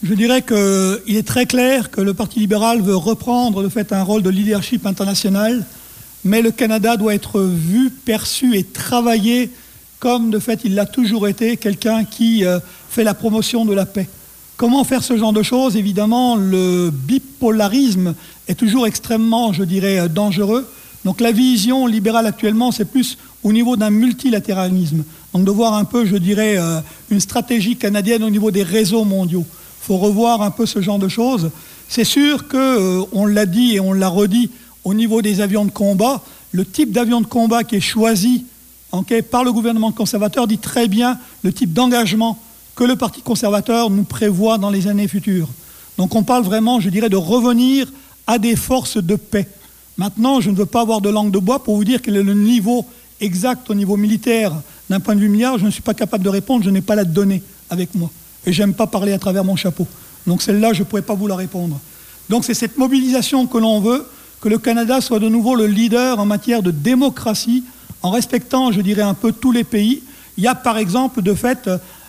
S5: Je dirais qu'il est très clair que le Parti libéral veut reprendre de fait un rôle de leadership international, mais le Canada doit être vu, perçu et travaillé comme de fait il l'a toujours été, quelqu'un qui fait la promotion de la paix. Comment faire ce genre de choses? Évidemment, le bipolarisme est toujours extrêmement, je dirais, dangereux. Donc la vision libérale actuellement, c'est plus au niveau d'un multilatéralisme. Donc de voir un peu, je dirais, une stratégie canadienne au niveau des réseaux mondiaux. Il faut revoir un peu ce genre de choses. C'est sûr qu'on l'a dit et on l'a redit au niveau des avions de combat. Le type d'avion de combat qui est choisi par le gouvernement conservateur dit très bien le type d'engagement que le Parti conservateur nous prévoit dans les années futures. Donc on parle vraiment, je dirais, de revenir à des forces de paix. Maintenant, je ne veux pas avoir de langue de bois pour vous dire quel est le niveau exact au niveau militaire d'un point de vue militaire. Je ne suis pas capable de répondre, je n'ai pas la donnée avec moi. Et je n'aime pas parler à travers mon chapeau. Donc celle-là, je ne pourrais pas vous la répondre. Donc c'est cette mobilisation que l'on veut, que le Canada soit de nouveau le leader en matière de démocratie, en respectant, je dirais, un peu tous les pays. Il y a par exemple, de fait,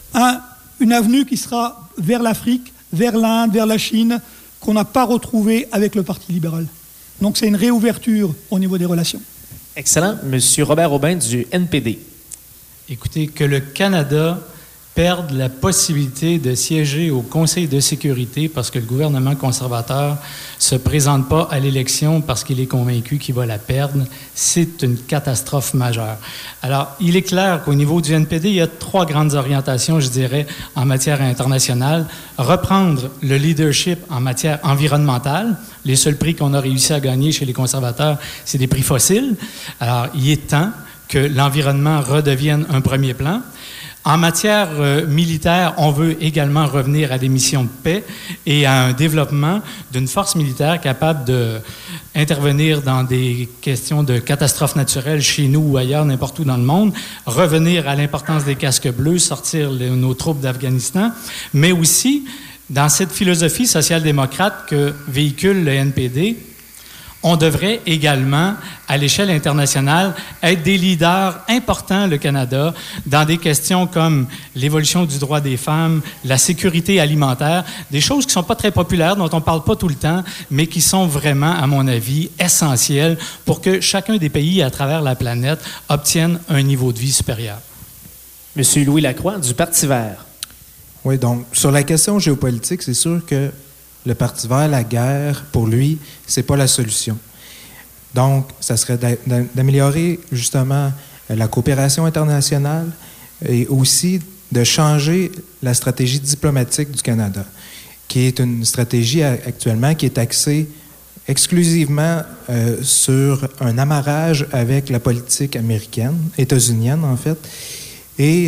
S5: une avenue qui sera vers l'Afrique, vers l'Inde, vers la Chine, qu'on n'a pas retrouvée avec le Parti libéral. Donc c'est une réouverture au niveau des relations.
S4: Excellent. Monsieur Robert Aubin du NPD.
S6: Écoutez, que le Canada perde la possibilité de siéger au Conseil de sécurité parce que le gouvernement conservateur ne se présente pas à l'élection parce qu'il est convaincu qu'il va la perdre, c'est une catastrophe majeure. Alors, il est clair qu'au niveau du NPD, il y a 3 grandes orientations, je dirais, en matière internationale. Reprendre le leadership en matière environnementale. Les seuls prix qu'on a réussi à gagner chez les conservateurs, c'est des prix fossiles. Alors, il est temps que l'environnement redevienne un premier plan. En matière militaire, on veut également revenir à des missions de paix et à un développement d'une force militaire capable d'intervenir dans des questions de catastrophes naturelles chez nous ou ailleurs, n'importe où dans le monde, revenir à l'importance des casques bleus, sortir nos troupes d'Afghanistan, mais aussi dans cette philosophie social-démocrate que véhicule le NPD, on devrait également, à l'échelle internationale, être des leaders importants, le Canada, dans des questions comme l'évolution du droit des femmes, la sécurité alimentaire, des choses qui ne sont pas très populaires, dont on ne parle pas tout le temps, mais qui sont vraiment, à mon avis, essentielles pour que chacun des pays à travers la planète obtienne un niveau de vie supérieur.
S4: Monsieur Louis Lacroix, du Parti vert.
S7: Oui, donc, sur la question géopolitique, c'est sûr que le Parti vert, la guerre, pour lui, c'est pas la solution. Donc, ça serait d'améliorer justement la coopération internationale et aussi de changer la stratégie diplomatique du Canada, qui est une stratégie actuellement qui est axée exclusivement sur un amarrage avec la politique américaine, états-unienne en fait. Et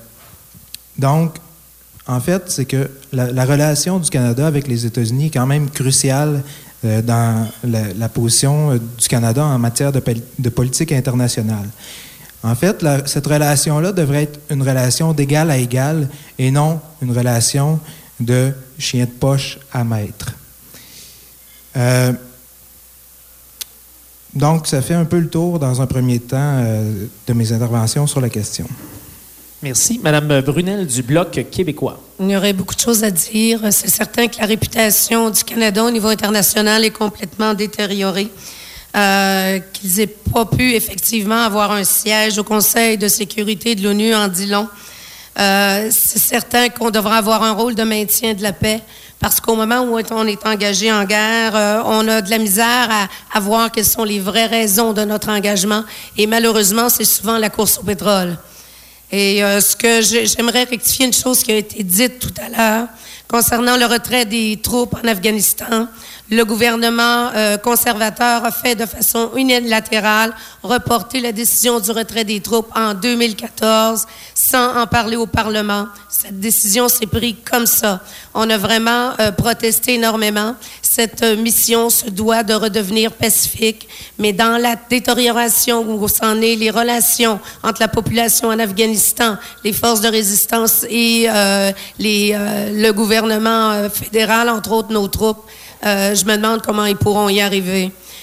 S7: donc, en fait, c'est que la relation du Canada avec les États-Unis est quand même cruciale dans la position du Canada en matière de politique internationale. En fait, cette relation-là devrait être une relation d'égal à égal et non une relation de chien de poche à maître. Donc, ça fait un peu le tour dans un premier temps de mes interventions sur la question.
S4: Merci. Madame Brunel du Bloc québécois.
S2: Il y aurait beaucoup de choses à dire. C'est certain que la réputation du Canada au niveau international est complètement détériorée. Qu'ils n'aient pas pu effectivement avoir un siège au Conseil de sécurité de l'ONU en dit long. C'est certain qu'on devra avoir un rôle de maintien de la paix parce qu'au moment où on est engagé en guerre, on a de la misère à voir quelles sont les vraies raisons de notre engagement et malheureusement, c'est souvent la course au pétrole. Et ce que j'aimerais rectifier une chose qui a été dite tout à l'heure concernant le retrait des troupes en Afghanistan. Le gouvernement conservateur a fait de façon unilatérale reporter la décision du retrait des troupes en 2014 sans en parler au Parlement. Cette décision s'est prise comme ça. On a vraiment protesté énormément. Cette mission se doit de redevenir pacifique, mais dans la détérioration où s'en est les relations entre la population en Afghanistan, les forces de résistance et le gouvernement fédéral, entre autres nos troupes, je me demande comment ils pourront y arriver.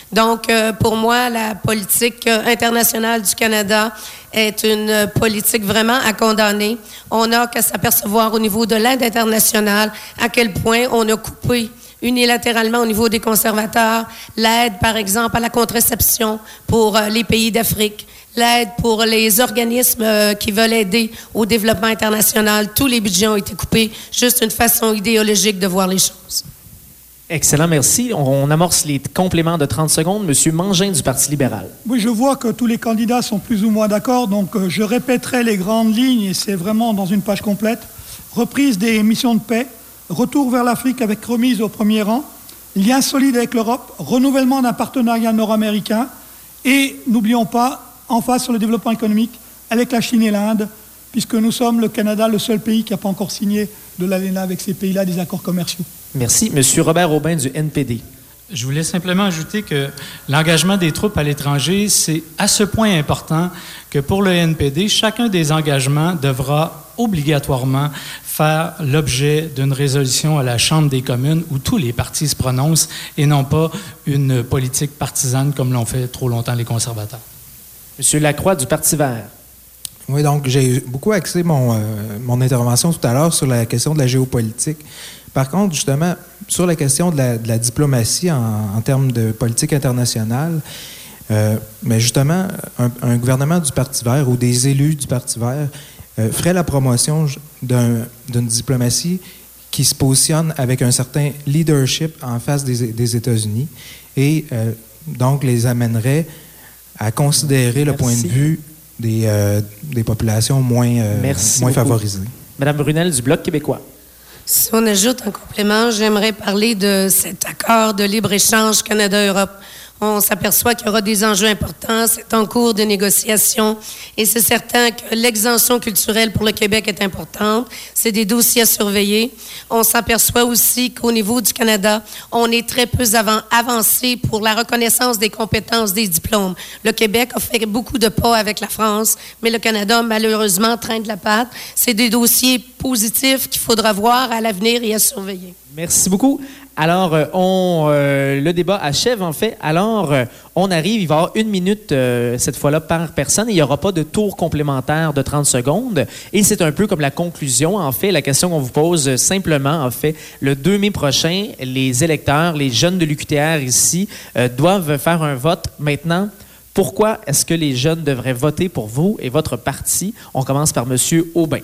S2: Donc, pour moi, la politique internationale du Canada est une politique vraiment à condamner. On n'a qu'à s'apercevoir au niveau de l'aide internationale à quel point on a coupé unilatéralement au niveau des conservateurs l'aide, par exemple, à la contraception pour les pays d'Afrique, l'aide pour les organismes qui veulent aider au développement international. Tous les budgets ont été coupés, juste une façon idéologique de voir les choses.
S4: Excellent, merci. On amorce les compléments de 30 secondes. Monsieur Mangin du Parti libéral.
S5: Oui, je vois que tous les candidats sont plus ou moins d'accord, donc je répéterai les grandes lignes, et c'est vraiment dans une page complète. Reprise des missions de paix, retour vers l'Afrique avec remise au premier rang, lien solide avec l'Europe, renouvellement d'un partenariat nord-américain, et n'oublions pas, en face sur le développement économique, avec la Chine et l'Inde, puisque nous sommes, le Canada, le seul pays qui n'a pas encore signé de l'ALENA avec ces pays-là des accords commerciaux.
S4: Merci. Monsieur Robert Aubin du NPD.
S6: Je voulais simplement ajouter que l'engagement des troupes à l'étranger, c'est à ce point important que pour le NPD, chacun des engagements devra obligatoirement faire l'objet d'une résolution à la Chambre des communes où tous les partis se prononcent et non pas une politique partisane comme l'ont fait trop longtemps les conservateurs.
S4: Monsieur Lacroix du Parti vert.
S7: Oui, donc j'ai beaucoup axé mon intervention tout à l'heure sur la question de la géopolitique. Par contre, justement, sur la question de la diplomatie en termes de politique internationale, mais justement, un gouvernement du Parti vert ou des élus du Parti vert ferait la promotion d'une diplomatie qui se positionne avec un certain leadership en face des États-Unis et donc les amènerait à considérer le point de vue des populations moins favorisées.
S4: Madame Brunel du Bloc québécois.
S2: Si on ajoute un complément, j'aimerais parler de cet accord de libre-échange Canada-Europe. On s'aperçoit qu'il y aura des enjeux importants, c'est en cours de négociation et c'est certain que l'exemption culturelle pour le Québec est importante. C'est des dossiers à surveiller. On s'aperçoit aussi qu'au niveau du Canada, on est très peu avancé pour la reconnaissance des compétences des diplômes. Le Québec a fait beaucoup de pas avec la France, mais le Canada, malheureusement, traîne de la patte. C'est des dossiers positifs qu'il faudra voir à l'avenir et à surveiller.
S4: Merci beaucoup. Alors, le débat achève, en fait. Alors, on arrive, il va y avoir 1 minute, cette fois-là, par personne. Et il n'y aura pas de tour complémentaire de 30 secondes. Et c'est un peu comme la conclusion, en fait. La question qu'on vous pose simplement, en fait, le 2 mai prochain, les électeurs, les jeunes de l'UQTR ici, doivent faire un vote. Maintenant, pourquoi est-ce que les jeunes devraient voter pour vous et votre parti? On commence par M. Aubin.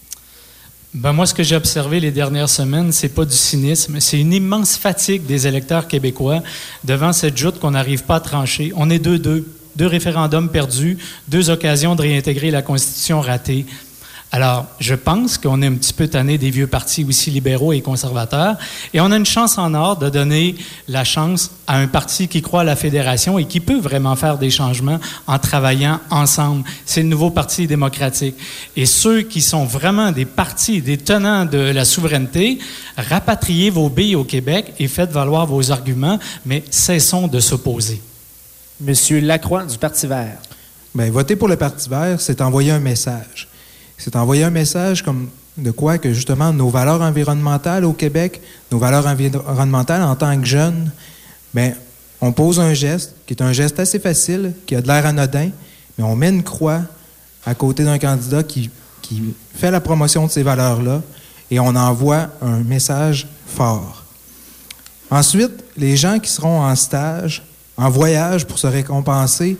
S6: Ben moi, ce que j'ai observé les dernières semaines, c'est pas du cynisme, c'est une immense fatigue des électeurs québécois devant cette joute qu'on n'arrive pas à trancher. On est 2-2, 2 référendums perdus, 2 occasions de réintégrer la Constitution ratées. Alors, je pense qu'on est un petit peu tanné des vieux partis aussi libéraux et conservateurs, et on a une chance en or de donner la chance à un parti qui croit à la fédération et qui peut vraiment faire des changements en travaillant ensemble. C'est le nouveau Parti démocratique. Et ceux qui sont vraiment des partis, des tenants de la souveraineté, rapatriez vos billes au Québec et faites valoir vos arguments, mais cessons de s'opposer.
S4: Monsieur Lacroix du Parti vert.
S7: Bien, voter pour le Parti vert, c'est envoyer un message. C'est envoyer un message comme de quoi que, justement, nos valeurs environnementales au Québec, nos valeurs environnementales en tant que jeunes, bien, on pose un geste qui est un geste assez facile, qui a de l'air anodin, mais on met une croix à côté d'un candidat qui fait la promotion de ces valeurs-là et on envoie un message fort. Ensuite, les gens qui seront en stage, en voyage pour se récompenser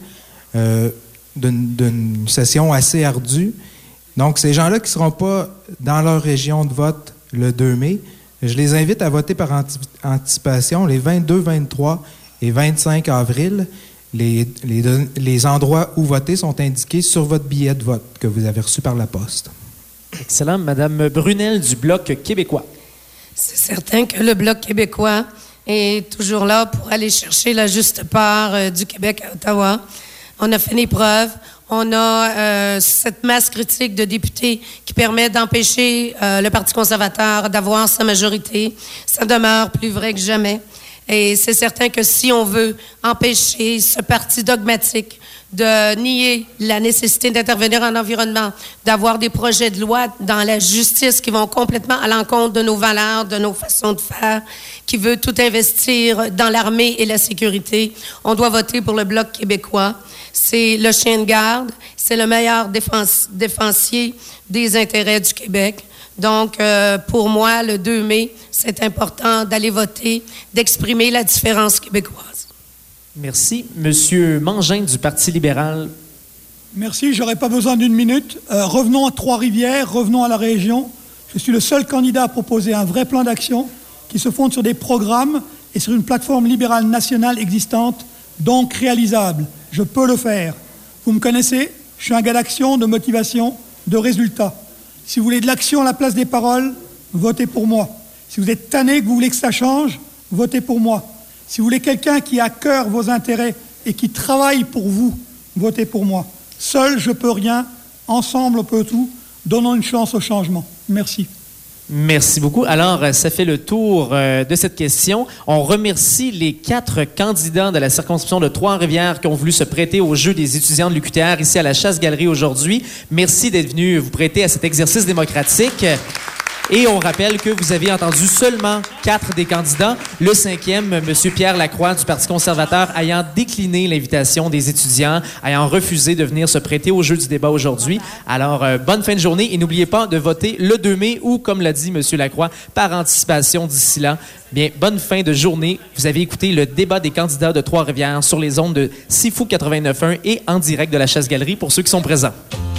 S7: d'une session assez ardue, donc, ces gens-là qui ne seront pas dans leur région de vote le 2 mai, je les invite à voter par anticipation les 22, 23 et 25 avril. Les endroits où voter sont indiqués sur votre billet de vote que vous avez reçu par la poste.
S4: Excellent. Madame Brunel du Bloc québécois.
S2: C'est certain que le Bloc québécois est toujours là pour aller chercher la juste part du Québec à Ottawa. On a fait des preuves. On a cette masse critique de députés qui permet d'empêcher le Parti conservateur d'avoir sa majorité. Ça demeure plus vrai que jamais. Et c'est certain que si on veut empêcher ce parti dogmatique de nier la nécessité d'intervenir en environnement, d'avoir des projets de loi dans la justice qui vont complètement à l'encontre de nos valeurs, de nos façons de faire, qui veut tout investir dans l'armée et la sécurité, on doit voter pour le Bloc québécois. C'est le chien de garde, c'est le meilleur défensier des intérêts du Québec. Donc, pour moi, le 2 mai, c'est important d'aller voter, d'exprimer la différence québécoise.
S4: Merci. Monsieur Mangin du Parti libéral.
S5: Merci, j'aurais pas besoin d'une minute. Revenons à Trois-Rivières, revenons à la région. Je suis le seul candidat à proposer un vrai plan d'action qui se fonde sur des programmes et sur une plateforme libérale nationale existante, donc réalisable. Je peux le faire. Vous me connaissez, je suis un gars d'action, de motivation, de résultats. Si vous voulez de l'action à la place des paroles, votez pour moi. Si vous êtes tanné, que vous voulez que ça change, votez pour moi. Si vous voulez quelqu'un qui a à cœur vos intérêts et qui travaille pour vous, votez pour moi. Seul, je peux rien. Ensemble, on peut tout. Donnons une chance au changement. Merci.
S4: Merci beaucoup. Alors, ça fait le tour de cette question. On remercie les 4 candidats de la circonscription de Trois-Rivières qui ont voulu se prêter au jeu des étudiants de l'UQTR ici à la Chasse-Galerie aujourd'hui. Merci d'être venus vous prêter à cet exercice démocratique. Et on rappelle que vous avez entendu seulement 4 des candidats. Le 5e, M. Pierre Lacroix du Parti conservateur, ayant décliné l'invitation des étudiants, ayant refusé de venir se prêter au jeu du débat aujourd'hui. Alors, bonne fin de journée et n'oubliez pas de voter le 2 mai ou, comme l'a dit M. Lacroix, par anticipation d'ici là. Bien, bonne fin de journée. Vous avez écouté le débat des candidats de Trois-Rivières sur les ondes de Sifu 89.1 et en direct de la Chasse-Galerie pour ceux qui sont présents.